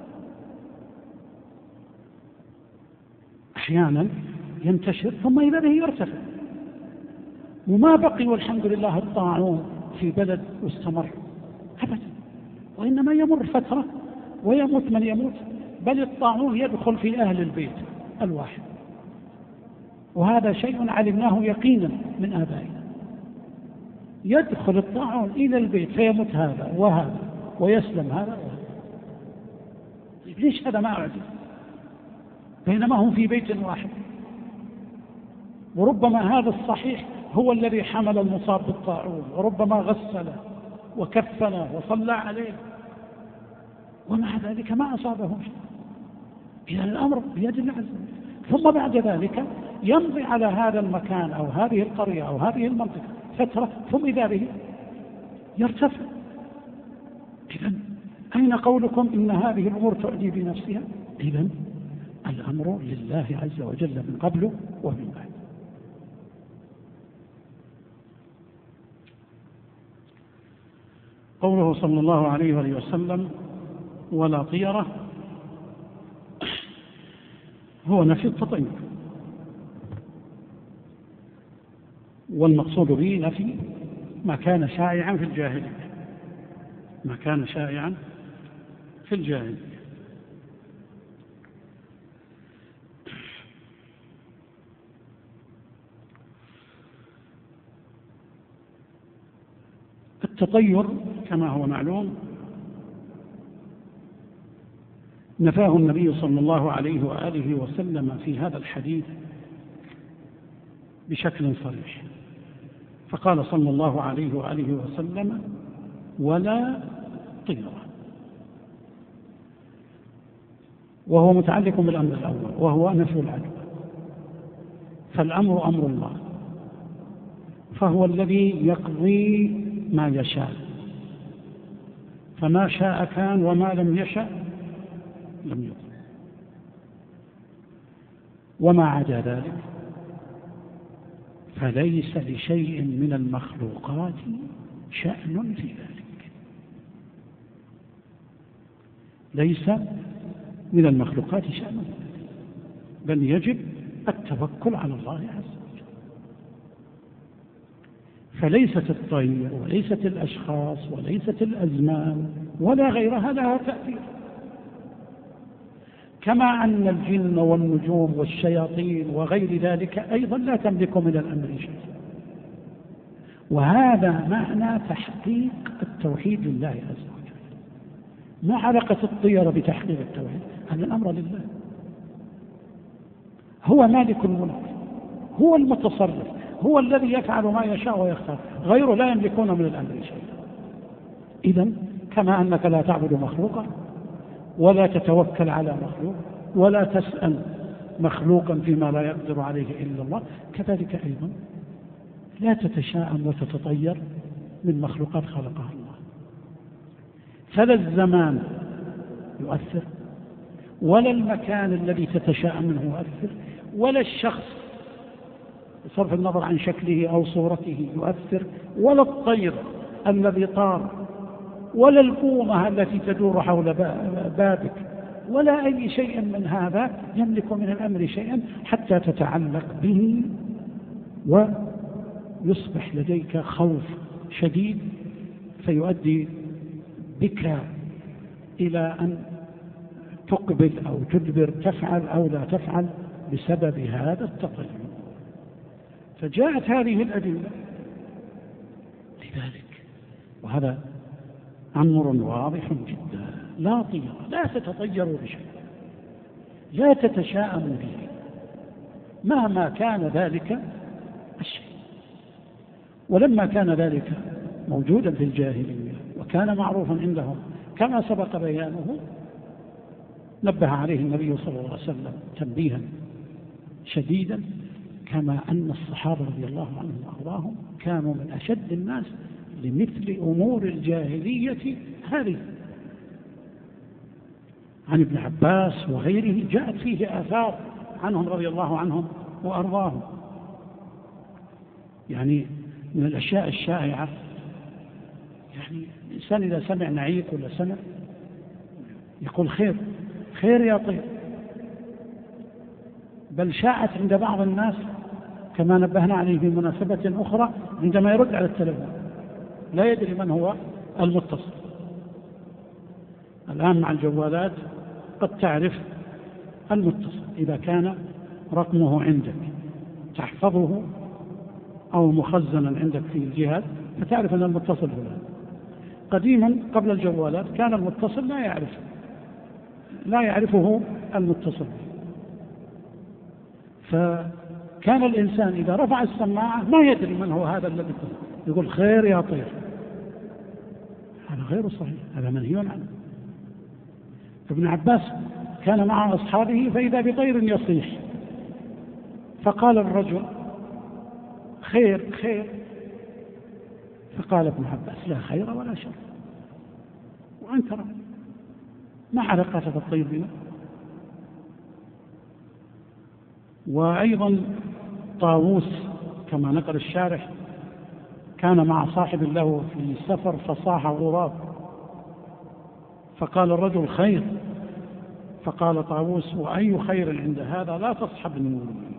أحيانا ينتشر ثم إذا به يرتفع، وما بقي والحمد لله الطاعون في بلد واستمر أبدا، وإنما يمر فترة ويموت من يموت، بل الطاعون يدخل في أهل البيت الواحد، وهذا شيء علمناه يقينا من آبائنا. يدخل الطاعون إلى البيت فيموت هذا وهذا ويسلم هذا وهذا. ليش هذا ما أعجب بينما هم في بيت واحد؟ وربما هذا الصحيح هو الذي حمل المصاب بالطاعون، وربما غسله وكفنه وصلى عليه، ومع ذلك ما أصابهم شيء. إذا الأمر بيد الله عز وجل. ثم بعد ذلك يمضي على هذا المكان أو هذه القرية أو هذه المنطقة فترة، ثم إذا به يرتفع. إذن أين قولكم إن هذه الأمور تعدي بنفسها؟ إذن الأمر لله عز وجل من قبل ومن بعد. قوله صلى الله عليه وآله وسلم: ولا طيرة، هو نفي التطير، والمقصود به نفي ما كان شائعا في الجاهلية، ما كان شائعا في الجاهلية. التطير كما هو معلوم نفاه النبي صلى الله عليه وآله وسلم في هذا الحديث بشكل صريح، فقال صلى الله عليه وآله وسلم: ولا طيرة، وهو متعلق بالأمر الأول وهو نفي العدوى. فالأمر أمر الله، فهو الذي يقضي ما يشاء، فما شاء كان وما لم يشاء لم يكن، وما عدا ذلك فليس لشيء من المخلوقات شأن في ذلك. ليس من المخلوقات شأن في ذلك. بل يجب التوكل على الله عز وجل. فليست الطير وليست الأشخاص وليست الأزمان ولا غيرها لها تأثير، كما أن الجن والنجوم والشياطين وغير ذلك أيضا لا تملك من الأمر شيئا. وهذا معنى تحقيق التوحيد لله عز وجل. ما علاقة الطير بتحقيق التوحيد؟ أن الأمر لله، هو مالك الملك، هو المتصرف، هو الذي يفعل ما يشاء ويختار، غيره لا يملكون من الأمر شيئا. إذن كما أنك لا تعبد مخلوقا ولا تتوكل على مخلوق ولا تسأل مخلوقا فيما لا يقدر عليه إلا الله، كذلك أيضا لا تتشاءم وتتطير من مخلوقات خلقها الله. فلا الزمان يؤثر، ولا المكان الذي تتشاءم منه يؤثر، ولا الشخص بصرف النظر عن شكله أو صورته يؤثر، ولا الطير الذي طار، ولا البومة التي تدور حول بابك، ولا أي شيء من هذا يملك من الأمر شيئا حتى تتعلق به ويصبح لديك خوف شديد فيؤدي بك إلى أن تقبل أو تدبر، تفعل أو لا تفعل بسبب هذا التطير. فجاءت هذه الأدلة لذلك، وهذا أمر واضح جدا. لا طير، لا تتطيروا بشيء، لا تتشاءموا به مهما كان ذلك الشيء. ولما كان ذلك موجودا في الجاهلية وكان معروفا عندهم كما سبق بيانه، نبه عليه النبي صلى الله عليه وسلم تنبيها شديدا، كما أن الصحابة رضي الله عنهم وأرضاهم كانوا من أشد الناس لمثل أمور الجاهلية هذه. عن ابن عباس وغيره جاءت فيه آثار عنهم رضي الله عنهم وأرضاهم. يعني من الأشياء الشائعة، يعني الإنسان إذا سمع نعيق ولا سمع يقول خير خير يا طير. بل شاءت عند بعض الناس كما نبهنا عليه في مناسبة أخرى عندما يرد على التلفون لا يدري من هو المتصل. الآن مع الجوالات قد تعرف المتصل إذا كان رقمه عندك تحفظه أو مخزنا عندك في الجهاز فتعرف أن المتصل فلان. قديما قبل الجوالات كان المتصل لا يعرفه المتصل، فكان الإنسان إذا رفع السماعة ما يدري من هو هذا الذي يقول خير يا طير. هذا غير صحيح، هذا منهي عنه. ابن عباس كان مع أصحابه فإذا بطير يصيح، فقال الرجل خير خير، فقال ابن عباس لا خير ولا شر، وأنكر. ما علاقة هذا الطير بنا؟ وأيضا طاووس كما نقل الشارح كان مع صاحب له في سفر فصاح غراب، فقال الرجل خير، فقال طاووس وأي خير عند هذا لا تصحبني.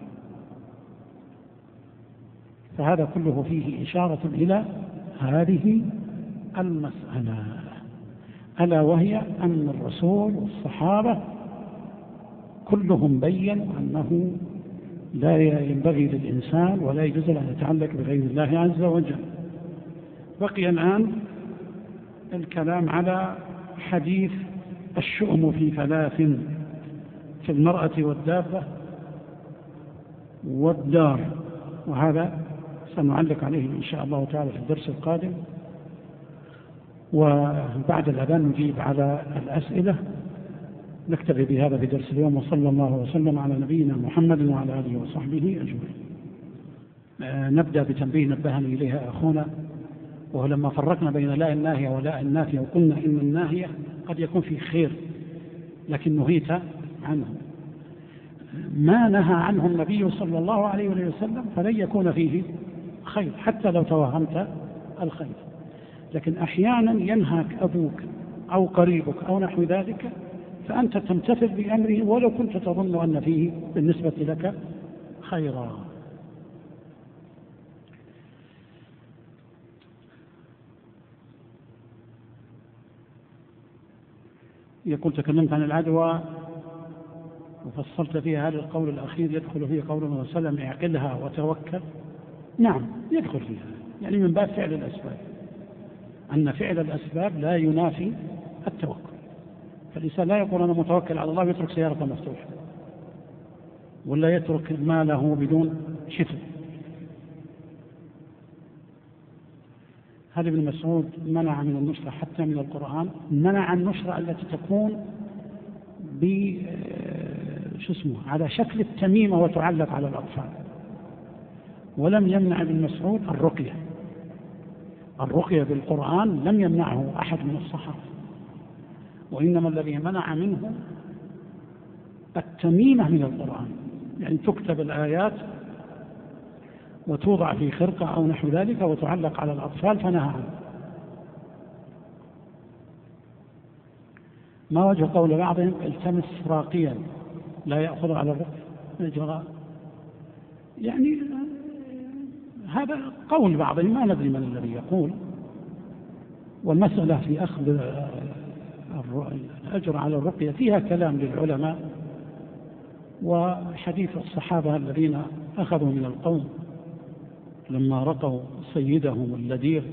فهذا كله فيه إشارة إلى هذه المسألة، ألا وهي أن الرسول والصحابة كلهم بيّنوا أنه لا ينبغي للإنسان ولا يجوز أن يتعلق بغير الله عز وجل. بقي الآن الكلام على حديث الشؤم في ثلاث، في المرأة والدابة والدار، وهذا سنعلق عليه إن شاء الله تعالى في الدرس القادم، وبعد الأذان نجيب على الأسئلة. نكتفي بهذا في درس اليوم، وصلى الله وسلم على نبينا محمد وعلى آله وصحبه أجمعين. نبدأ بتنبيه نبهني إليها أخونا، وهو لما فرقنا بين لا الناهية ولا النافية وقلنا إن الناهية قد يكون فيه خير لكن نهيت عنه. ما نهى عنه النبي صلى الله عليه وسلم فلن يكون فيه خير حتى لو توهمت الخير، لكن أحيانا ينهاك أبوك أو قريبك أو نحو ذلك فأنت تمتثل بأمره ولو كنت تظن أن فيه بالنسبة لك خيرا. يقول تكلمت عن العدوى وفصلت فيها، هل القول الأخير يدخل فيه قول النبي صلى الله عليه وسلم اعقلها وتوكل؟ نعم يدخل فيها، يعني من باب فعل الأسباب، أن فعل الأسباب لا ينافي التوكل. فالإنسان لا يقول أنا متوكل على الله ويترك سيارته مفتوحة، ولا يترك ماله بدون شفاء. هل ابن مسعود منع من النشرة حتى من القرآن؟ منع النشرة التي تكون على شكل التميمة وتعلق على الأطفال، ولم يمنع ابن مسعود الرقية بالقرآن لم يمنعه أحد من الصحابة، وإنما الذي منع منه التميمة من القرآن، يعني تكتب الآيات وتوضع في خرقة أو نحو ذلك وتعلق على الأطفال، فنهى عنه. ما وجه قول بعضهم التمس راقيا لا يأخذ على الرقية؟ يعني هذا قول بعضهم، ما ندري من الذي يقول. والمسألة في أخذ الأجر على الرقية فيها كلام للعلماء، وحديث الصحابة الذين أخذوا من القوم لما رقوا سيدهم اللدير،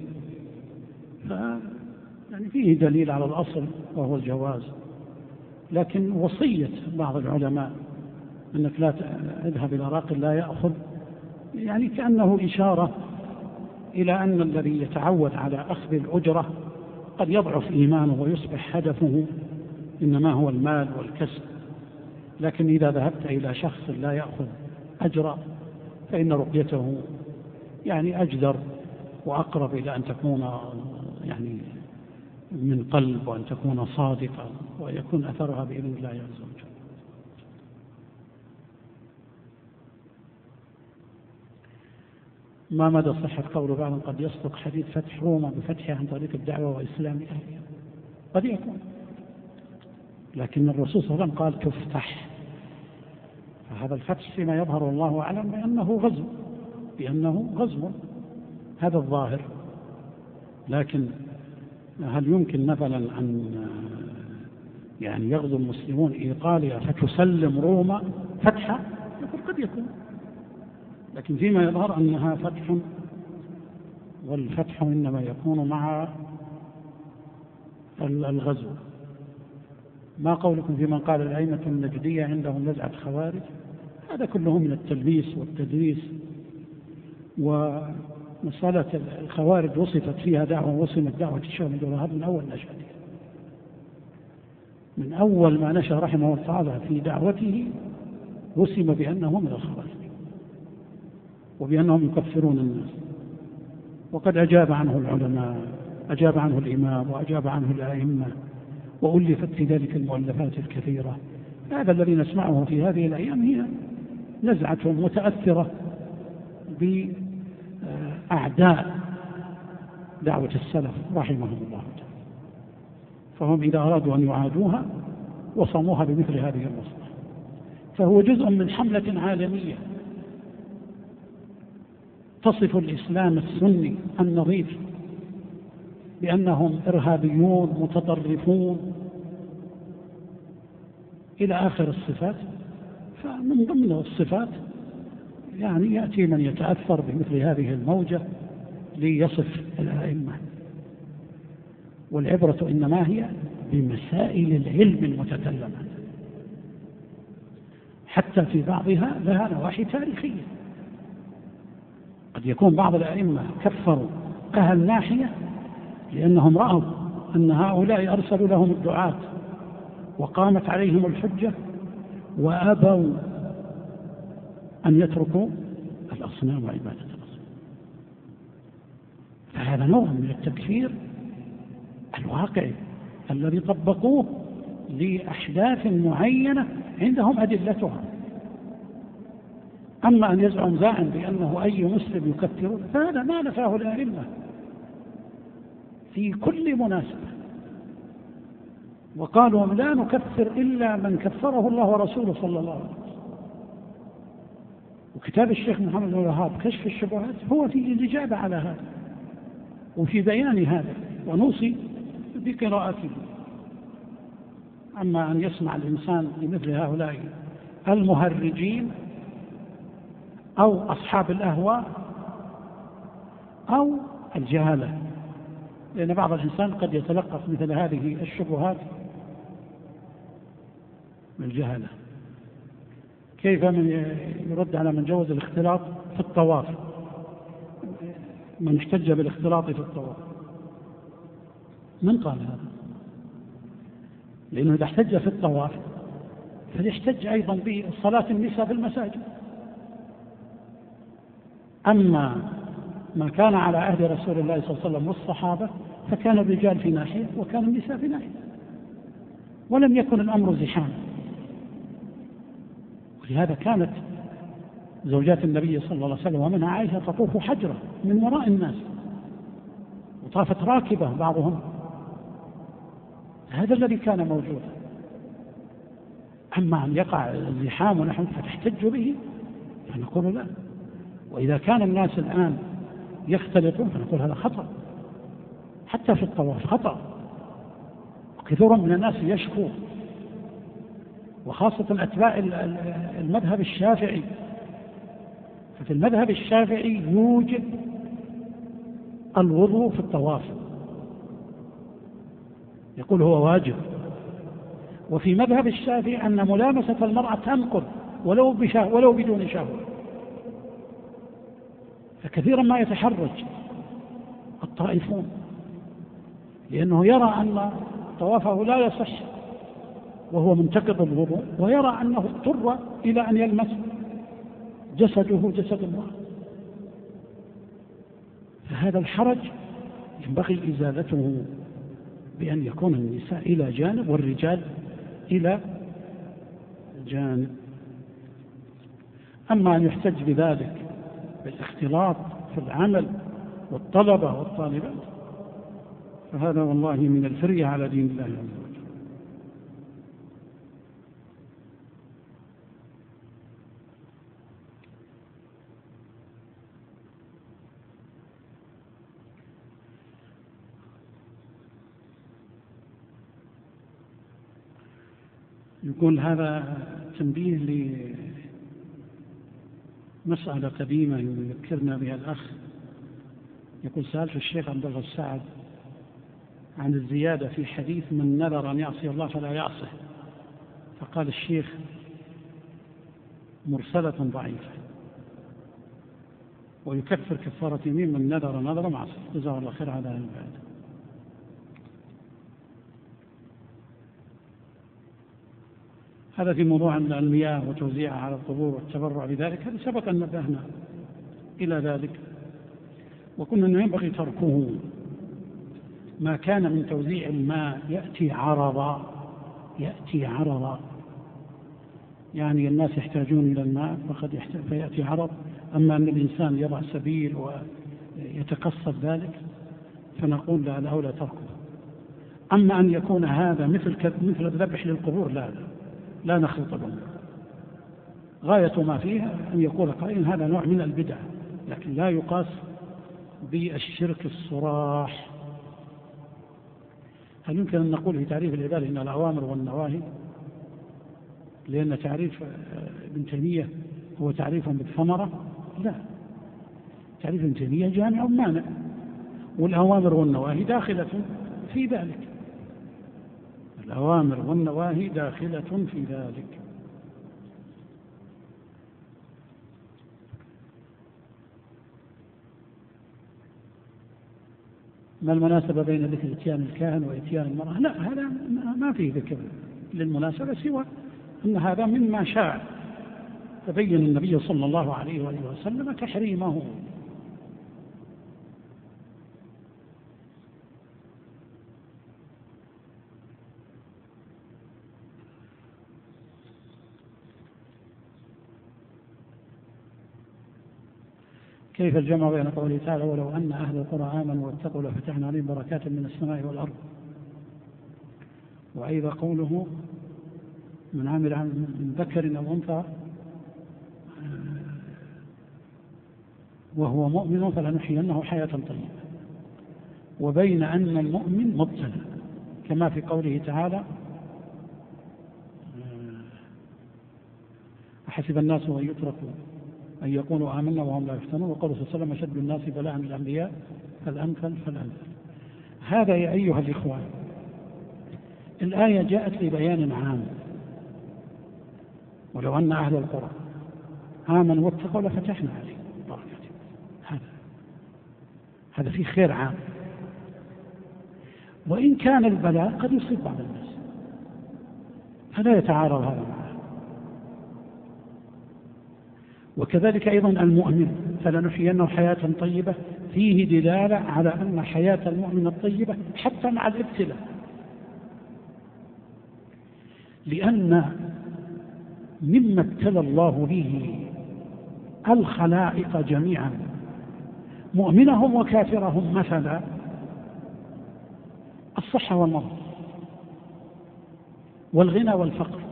يعني فيه دليل على الأصل وهو الجواز. لكن وصية بعض العلماء أنك لا تذهب إلى راق لا يأخذ، يعني كأنه إشارة إلى أن الذي يتعود على أخذ الأجرة قد يضعف إيمانه ويصبح هدفه إنما هو المال والكسب. لكن إذا ذهبت إلى شخص لا يأخذ أجرا فإن رقيته يعني أجدر وأقرب إلى أن تكون يعني من قلب، وأن تكون صادقة، ويكون أثرها بإذن الله عز وجل. ما مدى صحة قول بعض قد يصدق حديث فتح روما بفتحها عن طريق الدعوة وإسلام أهلها؟ قد يكون، لكن الرسول صلى الله عليه وسلم قال تفتح، فهذا الفتح فيما يظهر الله أعلم بأنه غزو، هذا الظاهر. لكن هل يمكن مثلا أن يعني يغزو المسلمون إيطاليا فتسلم روما فتحا؟ يقول قد يكون، لكن فيما يظهر أنها فتح، والفتح إنما يكون مع الغزو. ما قولكم في من قال الأئمة النجدية عندهم نزعة خوارج؟ هذا كله من التلبيس والتدريس. ومسألة الخوارج وصفت فيها دعوة، وصمت دعوة الشيخ عبد الوهاب من أول نشأته، من أول ما نشأ رحمه الله تعالى في دعوته وصم بأنه من الخوارج وبأنهم يكفرون الناس. وقد أجاب عنه العلماء، أجاب عنه الإمام، وأجاب عنه الأئمة، وألفت في ذلك المؤلفات الكثيرة. هذا الذي نسمعه في هذه الأيام هي نزعة متأثرة بأعداء دعوة السلف رحمهم الله، فهم إذا أرادوا أن يعادوها وصموها بمثل هذه الوصفة. فهو جزء من حملة عالمية تصف الإسلام السني النظيف بأنهم إرهابيون متطرفون إلى آخر الصفات. فمن ضمن الصفات يعني يأتي من يتأثر بمثل هذه الموجة ليصف الأئمة. والعبرة إنما هي بمسائل العلم المتكلمة، حتى في بعضها لها نواحي تاريخية. قد يكون بعض الأئمة كفروا أهل ناحية لأنهم رأوا أن هؤلاء أرسلوا لهم الدعاة وقامت عليهم الحجة وأبوا أن يتركوا الأصنام وعبادة الأصنام. فهذا نوع من التكفير الواقعي الذي طبقوه لأحداث معينة عندهم أدلتها. أما أن يزعم زاعم بأنه أي مسلم يكفر، فهذا ما نفاه الأئمة في كل مناسبة. وقالوا لا نكفر إلا من كفره الله ورسوله صلى الله عليه وسلم. وكتاب الشيخ محمد بن الوهاب كشف الشبهات هو في الإجابة على هذا وفي بيان هذا، ونوصي بقراءته. أما أن يسمع الإنسان لمثل هؤلاء المهرجين أو أصحاب الأهواء أو الجهالة، لأن بعض الإنسان قد يتلقف مثل هذه الشبهات بالجهالة. كيف من يرد على من جوز الاختلاط في الطواف، من احتج بالاختلاط في الطواف؟ من قال هذا؟ لأنه إذا احتج في الطواف فليحتج أيضا بصلاة النساء في المساجد. أما ما كان على عهد رسول الله صلى الله عليه وسلم والصحابة فكان الرجال في ناحية وكان النساء في ناحية، ولم يكن الأمر زحاما. ولهذا كانت زوجات النبي صلى الله عليه وسلم ومنها عائشة تطوف حجرة من وراء الناس، وطافت راكبة بعضهم. هذا الذي كان موجودا. أما أن يقع الزحام ونحن فتحتج به فنقول لا. وإذا كان الناس الآن يختلطون فنقول هذا خطأ، حتى في الطواف خطأ. وكثير من الناس يشكو، وخاصة أتباع المذهب الشافعي. ففي المذهب الشافعي يوجب الوضوء في الطواف، يقول هو واجب. وفي مذهب الشافعي أن ملامسة المرأة تنقض ولو بدون شهوة. فكثيرا ما يتحرج الطائفون، لأنه يرى أن طوافه لا يصح وهو منتقض الوضوء، ويرى أنه اضطر إلى أن يلمس جسده جسد المرأة. فهذا الحرج ينبغي إزالته بأن يكون النساء إلى جانب والرجال إلى جانب. أما أن يحتج بذلك بالاختلاط في العمل والطلبة والطالبات فهذا والله من الفرية على دين الله عز وجل. يقول هذا تنبيه لمسألة قديمة يذكرنا بها الأخ. يقول سألت الشيخ عبد الله السعد عن الزيادة في حديث من نذر أن يعصي الله فلا يعصه، فقال الشيخ مرسلة ضعيفة ويكفر كفارة يمين من نذر معصية. جزاه الله خير على البعد. هذا في موضوع المياه وتوزيعها على القبور والتبرع بذلك، هذا سبق أن نبهنا إلى ذلك، وكنا أنه ينبغي تركه. ما كان من توزيع الماء يأتي عرضا، يعني الناس يحتاجون إلى الماء فيأتي عرض. أما أن الإنسان يضع سبيل ويتقصد ذلك فنقول لا، الأولى تركه. أما أن يكون هذا مثل الذبح للقبور لا نخلط به. غاية ما فيها أن يقول قائل هذا نوع من البدع، لكن لا يقاس بالشرك الصراح. هل يمكن أن نقول في تعريف العبادة إن الأوامر والنواهي، لأن تعريف ابن تيمية هو تعريف بالثمرة؟ لا، تعريف ابن تيمية جامع مانع، والأوامر والنواهي داخلة في ذلك. الأوامر والنواهي داخلة في ذلك. ما المناسبة بين ذكر إتيان الكاهن وإتيان المرأة؟ لا، هذا ما فيه ذكر للمناسبة، سوى أن هذا مما شاع، تبين النبي صلى الله عليه وآله وسلم تحريمه. كيف الجمع بين قوله تعالى ولو أن أهل القرى آمنوا واتقوا لفتحنا عليهم بركات من السماء والأرض؟ وأيضا قوله من عمل من ذكر أو أنثى وهو مؤمن فلنحيينه حياة طيبة، وبين أن المؤمن مبتلى كما في قوله تعالى أحسب الناس أن يتركوا أن يقولوا آمنا وهم لا يفتنون، وقال صلى الله عليه وسلم أشد الناس بلاء الأنبياء فالأمثل فالأمثل. هذا يا أيها الإخوان الآية جاءت لبيان عام، ولو أن أهل القرى آمنوا واتقوا لفتحنا عليهم بركات. هذا فيه خير عام، وإن كان البلاء قد يصيب بعض الناس فلا يتعارض هذا معه. وكذلك أيضا المؤمن فلنحيينه حياة طيبة فيه دلالة على أن حياة المؤمن الطيبة حتى مع الابتلاء، لأن مما ابتلى الله به الخلائق جميعا مؤمنهم وكافرهم مثلا الصحة والمرض والغنى والفقر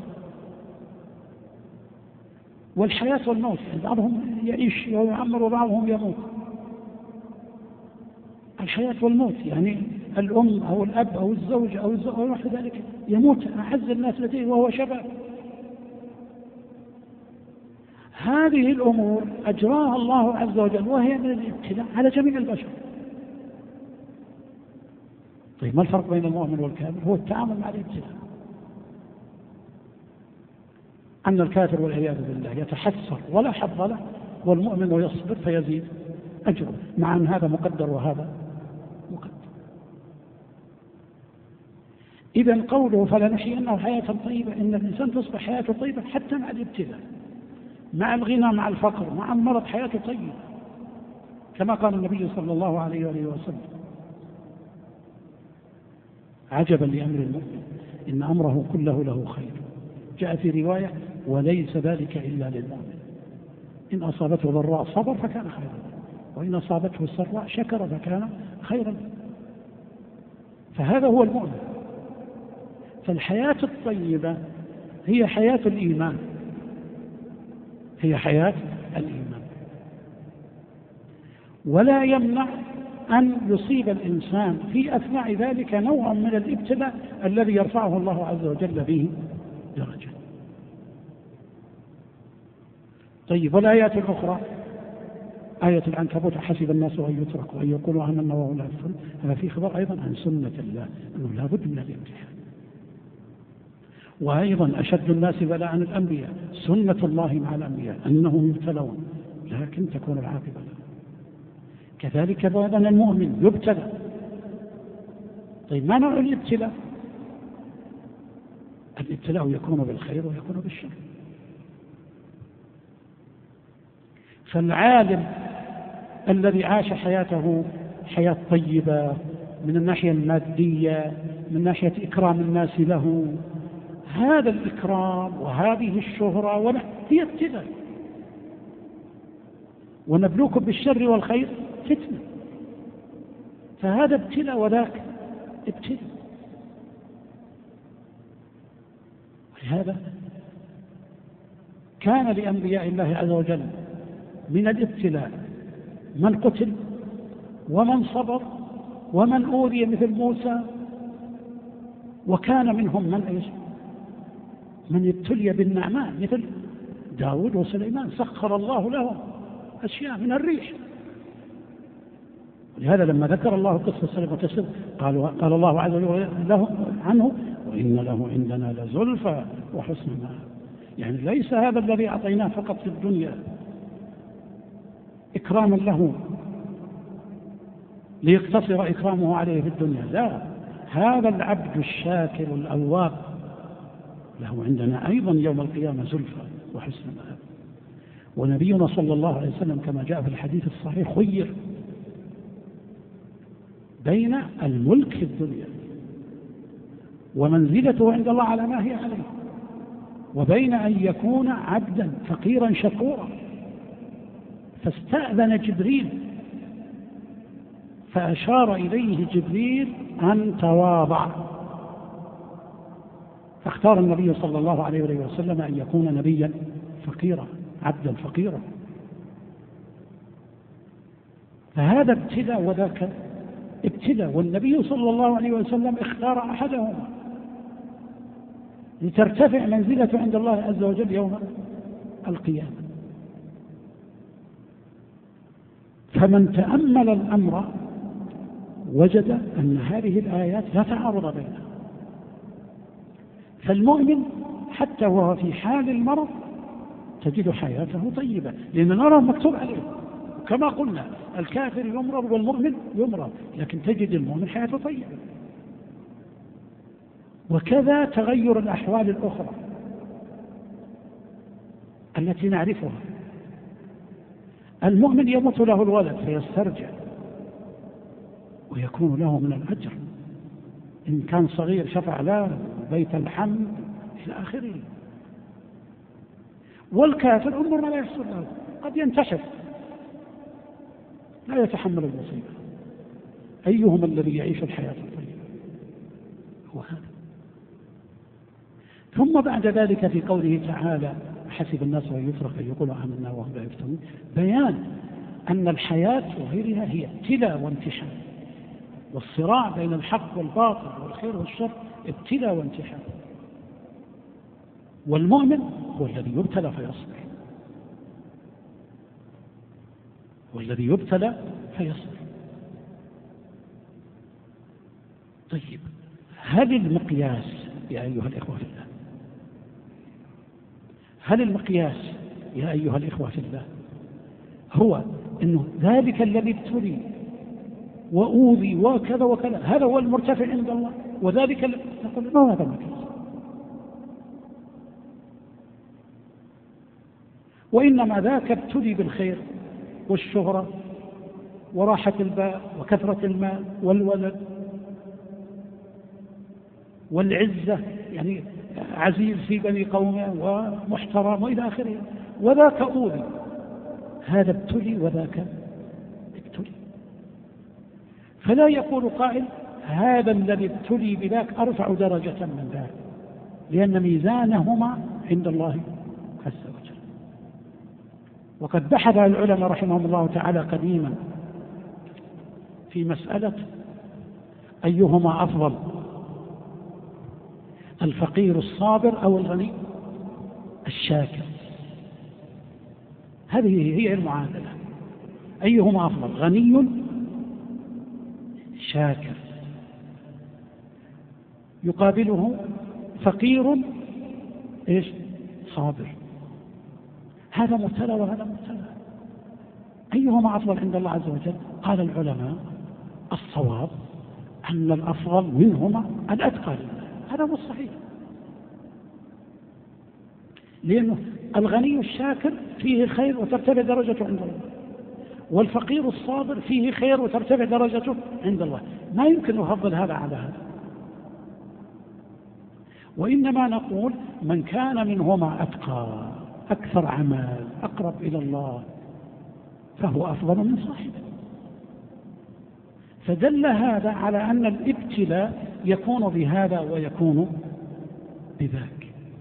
والحياة والموت، بعضهم يعيش ويعمر وبعضهم يموت. الحياة والموت يعني الأم أو الأب أو الزوج أو نحو ذلك يموت أعز الناس لديه وهو شباب. هذه الأمور أجراها الله عز وجل وهي من الابتلاء على جميع البشر. طيب ما الفرق بين المؤمن والكافر؟ هو التعامل مع الابتلاء. أن الكافر والعياذ بالله يتحسر ولا حظ له، والمؤمن يصبر فيزيد أجره، مع أن هذا مقدر وهذا مقدر. إذن قوله فلنحيينه حياة طيبة، إن الإنسان تصبح حياته طيبة حتى مع الابتلاء، مع الغنى مع الفقر مع المرض حياته طيبة، كما قال النبي صلى الله عليه وآله وسلم عجبا لأمر المؤمن إن أمره كله له خير. جاء في رواية وليس ذلك إلا للمؤمن، إن أصابته ضراء صبر فكان خيرا، وإن أصابته سراء شكر فكان خيرا. فهذا هو المؤمن. فالحياة الطيبة هي حياة الإيمان، هي حياة الإيمان. ولا يمنع أن يصيب الإنسان في أثناء ذلك نوع من الابتلاء الذي يرفعه الله عز وجل به درجة. طيب والآيات الأخرى آية العنكبوت حسب الناس أن يتركوا أن يقولوا آمنا وهم لا يفتنون، هذا فيه خبر أيضا عن سنة الله أنه لا بد من الامتحان. وأيضا أشد الناس بلاء الأنبياء، سنة الله مع الأنبياء أنهم يبتلون لكن تكون العاقبة لهم. كذلك أيضا المؤمن يبتلى. طيب ما نوع الابتلاء؟ الابتلاء يكون بالخير ويكون بالشر. فالعالم الذي عاش حياته حياة طيبة من الناحية المادية من ناحية إكرام الناس له، هذا الإكرام وهذه الشهرة هي ابتلاء. ونبلوكم بالشر والخير فتنة، فهذا ابتلاء وذاك ابتلاء. ولهذا كان لأنبياء الله عز وجل من الابتلاء من قتل ومن صبر ومن أوذي مثل موسى، وكان منهم من ابتلي بالنعمان مثل داود وسليمان، سخر الله لهم أشياء من الريح. ولهذا لما ذكر الله قصة سليمان وتسر قال الله عز وجل عنه وإن له عندنا لزلفى وحسن مآب. يعني ليس هذا الذي أعطيناه فقط في الدنيا إكراما له ليقتصر إكرامه عليه في الدنيا، لا، هذا العبد الشاكر الأواب له عندنا أيضا يوم القيامة زلفى وحسن مآب. ونبينا صلى الله عليه وسلم كما جاء في الحديث الصحيح خير بين الملك في الدنيا ومنزلته عند الله على ما هي عليه، وبين أن يكون عبدا فقيرا شكورا. فاستأذن جبريل فأشار إليه جبريل أن تواضع، اختار النبي صلى الله عليه وسلم أن يكون نبيا فقيرا، عبدا فقيرا. فهذا ابتلاء وذاك ابتلاء، والنبي صلى الله عليه وسلم اختار أحدهما لترتفع منزلته عند الله عز وجل يوم القيامة. فمن تأمل الأمر وجد أن هذه الآيات لا تعارض بينها. فالمؤمن حتى وهو في حال المرض تجد حياته طيبة، لأن نرى مكتوب عليه. كما قلنا الكافر يمرض والمؤمن يمرض، لكن تجد المؤمن حياته طيبة. وكذا تغير الأحوال الأخرى التي نعرفها. المؤمن يموت له الولد فيسترجع ويكون له من الأجر، إن كان صغير شفع له بيت الحمد إلى آخره. والكافر انظر ما لا يحصل له، قد ينتشف لا يتحمل المصيبة. أيهما الذي يعيش الحياة الطيبة؟ هو هذا. ثم بعد ذلك في قوله تعالى حسب الناس أن يترك أن يقولوا آمنا وهم لا يفتنون، بيان أن الحياة وغيرها هي ابتلاء وامتحان، والصراع بين الحق والباطل والخير والشر ابتلاء وامتحان. والمؤمن هو الذي يبتلى فيصبر، والذي يبتلى فيصبر. طيب، هل المقياس يا أيها الإخوة في الله، هل المقياس يا أيها الإخوة في الله هو أنه ذلك الذي ابتلي وأوذي وكذا وكذا هذا هو المرتفع عند الله، وذلك نقول ما هذا المقياس؟ وإنما ذاك ابتلي بالخير والشهرة وراحة البال وكثرة المال والولد والعزة، يعني عزيز في بني قومه ومحترم وإلى آخره، وذاك أوذي. هذا ابتلي وذاك ابتلي. فلا يقول قائل هذا الذي ابتلي بذاك أرفع درجة من ذاك، لأن ميزانهما عند الله عز وجل. وقد بحث العلماء رحمهم الله تعالى قديما في مسألة أيهما أفضل، الفقير الصابر أو الغني الشاكر. هذه هي المعادلة، أيهما أفضل، غني شاكر يقابله فقير إيش صابر. هذا مبتلى وهذا مبتلى، أيهما أفضل عند الله عز وجل؟ قال العلماء الصواب أن الأفضل منهما الأتقى لله. هذا هو الصحيح، لأنه الغني الشاكر فيه خير وترتفع درجته عند الله، والفقير الصابر فيه خير وترتفع درجته عند الله. ما يمكن نفضل هذا على هذا، وإنما نقول من كان منهما أتقى أكثر عمل أقرب إلى الله فهو أفضل من صاحبه. فدل هذا على أن الابتلاء يكون بهذا ويكون بذاك.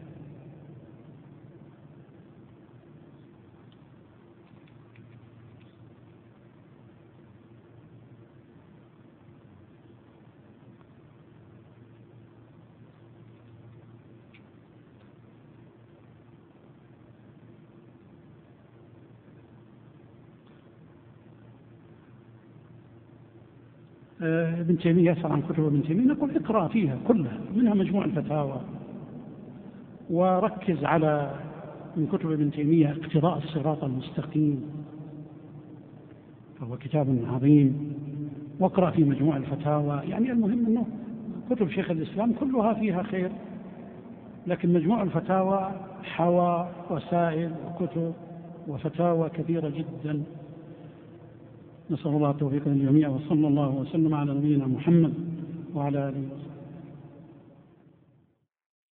ابن تيمية يسأل عن كتب ابن تيمية، نقول اقرأ فيها كلها، منها مجموع الفتاوى، وركز على من كتب ابن تيمية اقتضاء الصراط المستقيم فهو كتاب عظيم، واقرأ في مجموع الفتاوى. يعني المهم أنه كتب شيخ الإسلام كلها فيها خير، لكن مجموع الفتاوى حوى وسائل وكتب وفتاوى كثيرة جدا. نسأل الله التوفيق للجميع، وصلى الله وسلم على نبينا محمد وعلى آله وصحبه.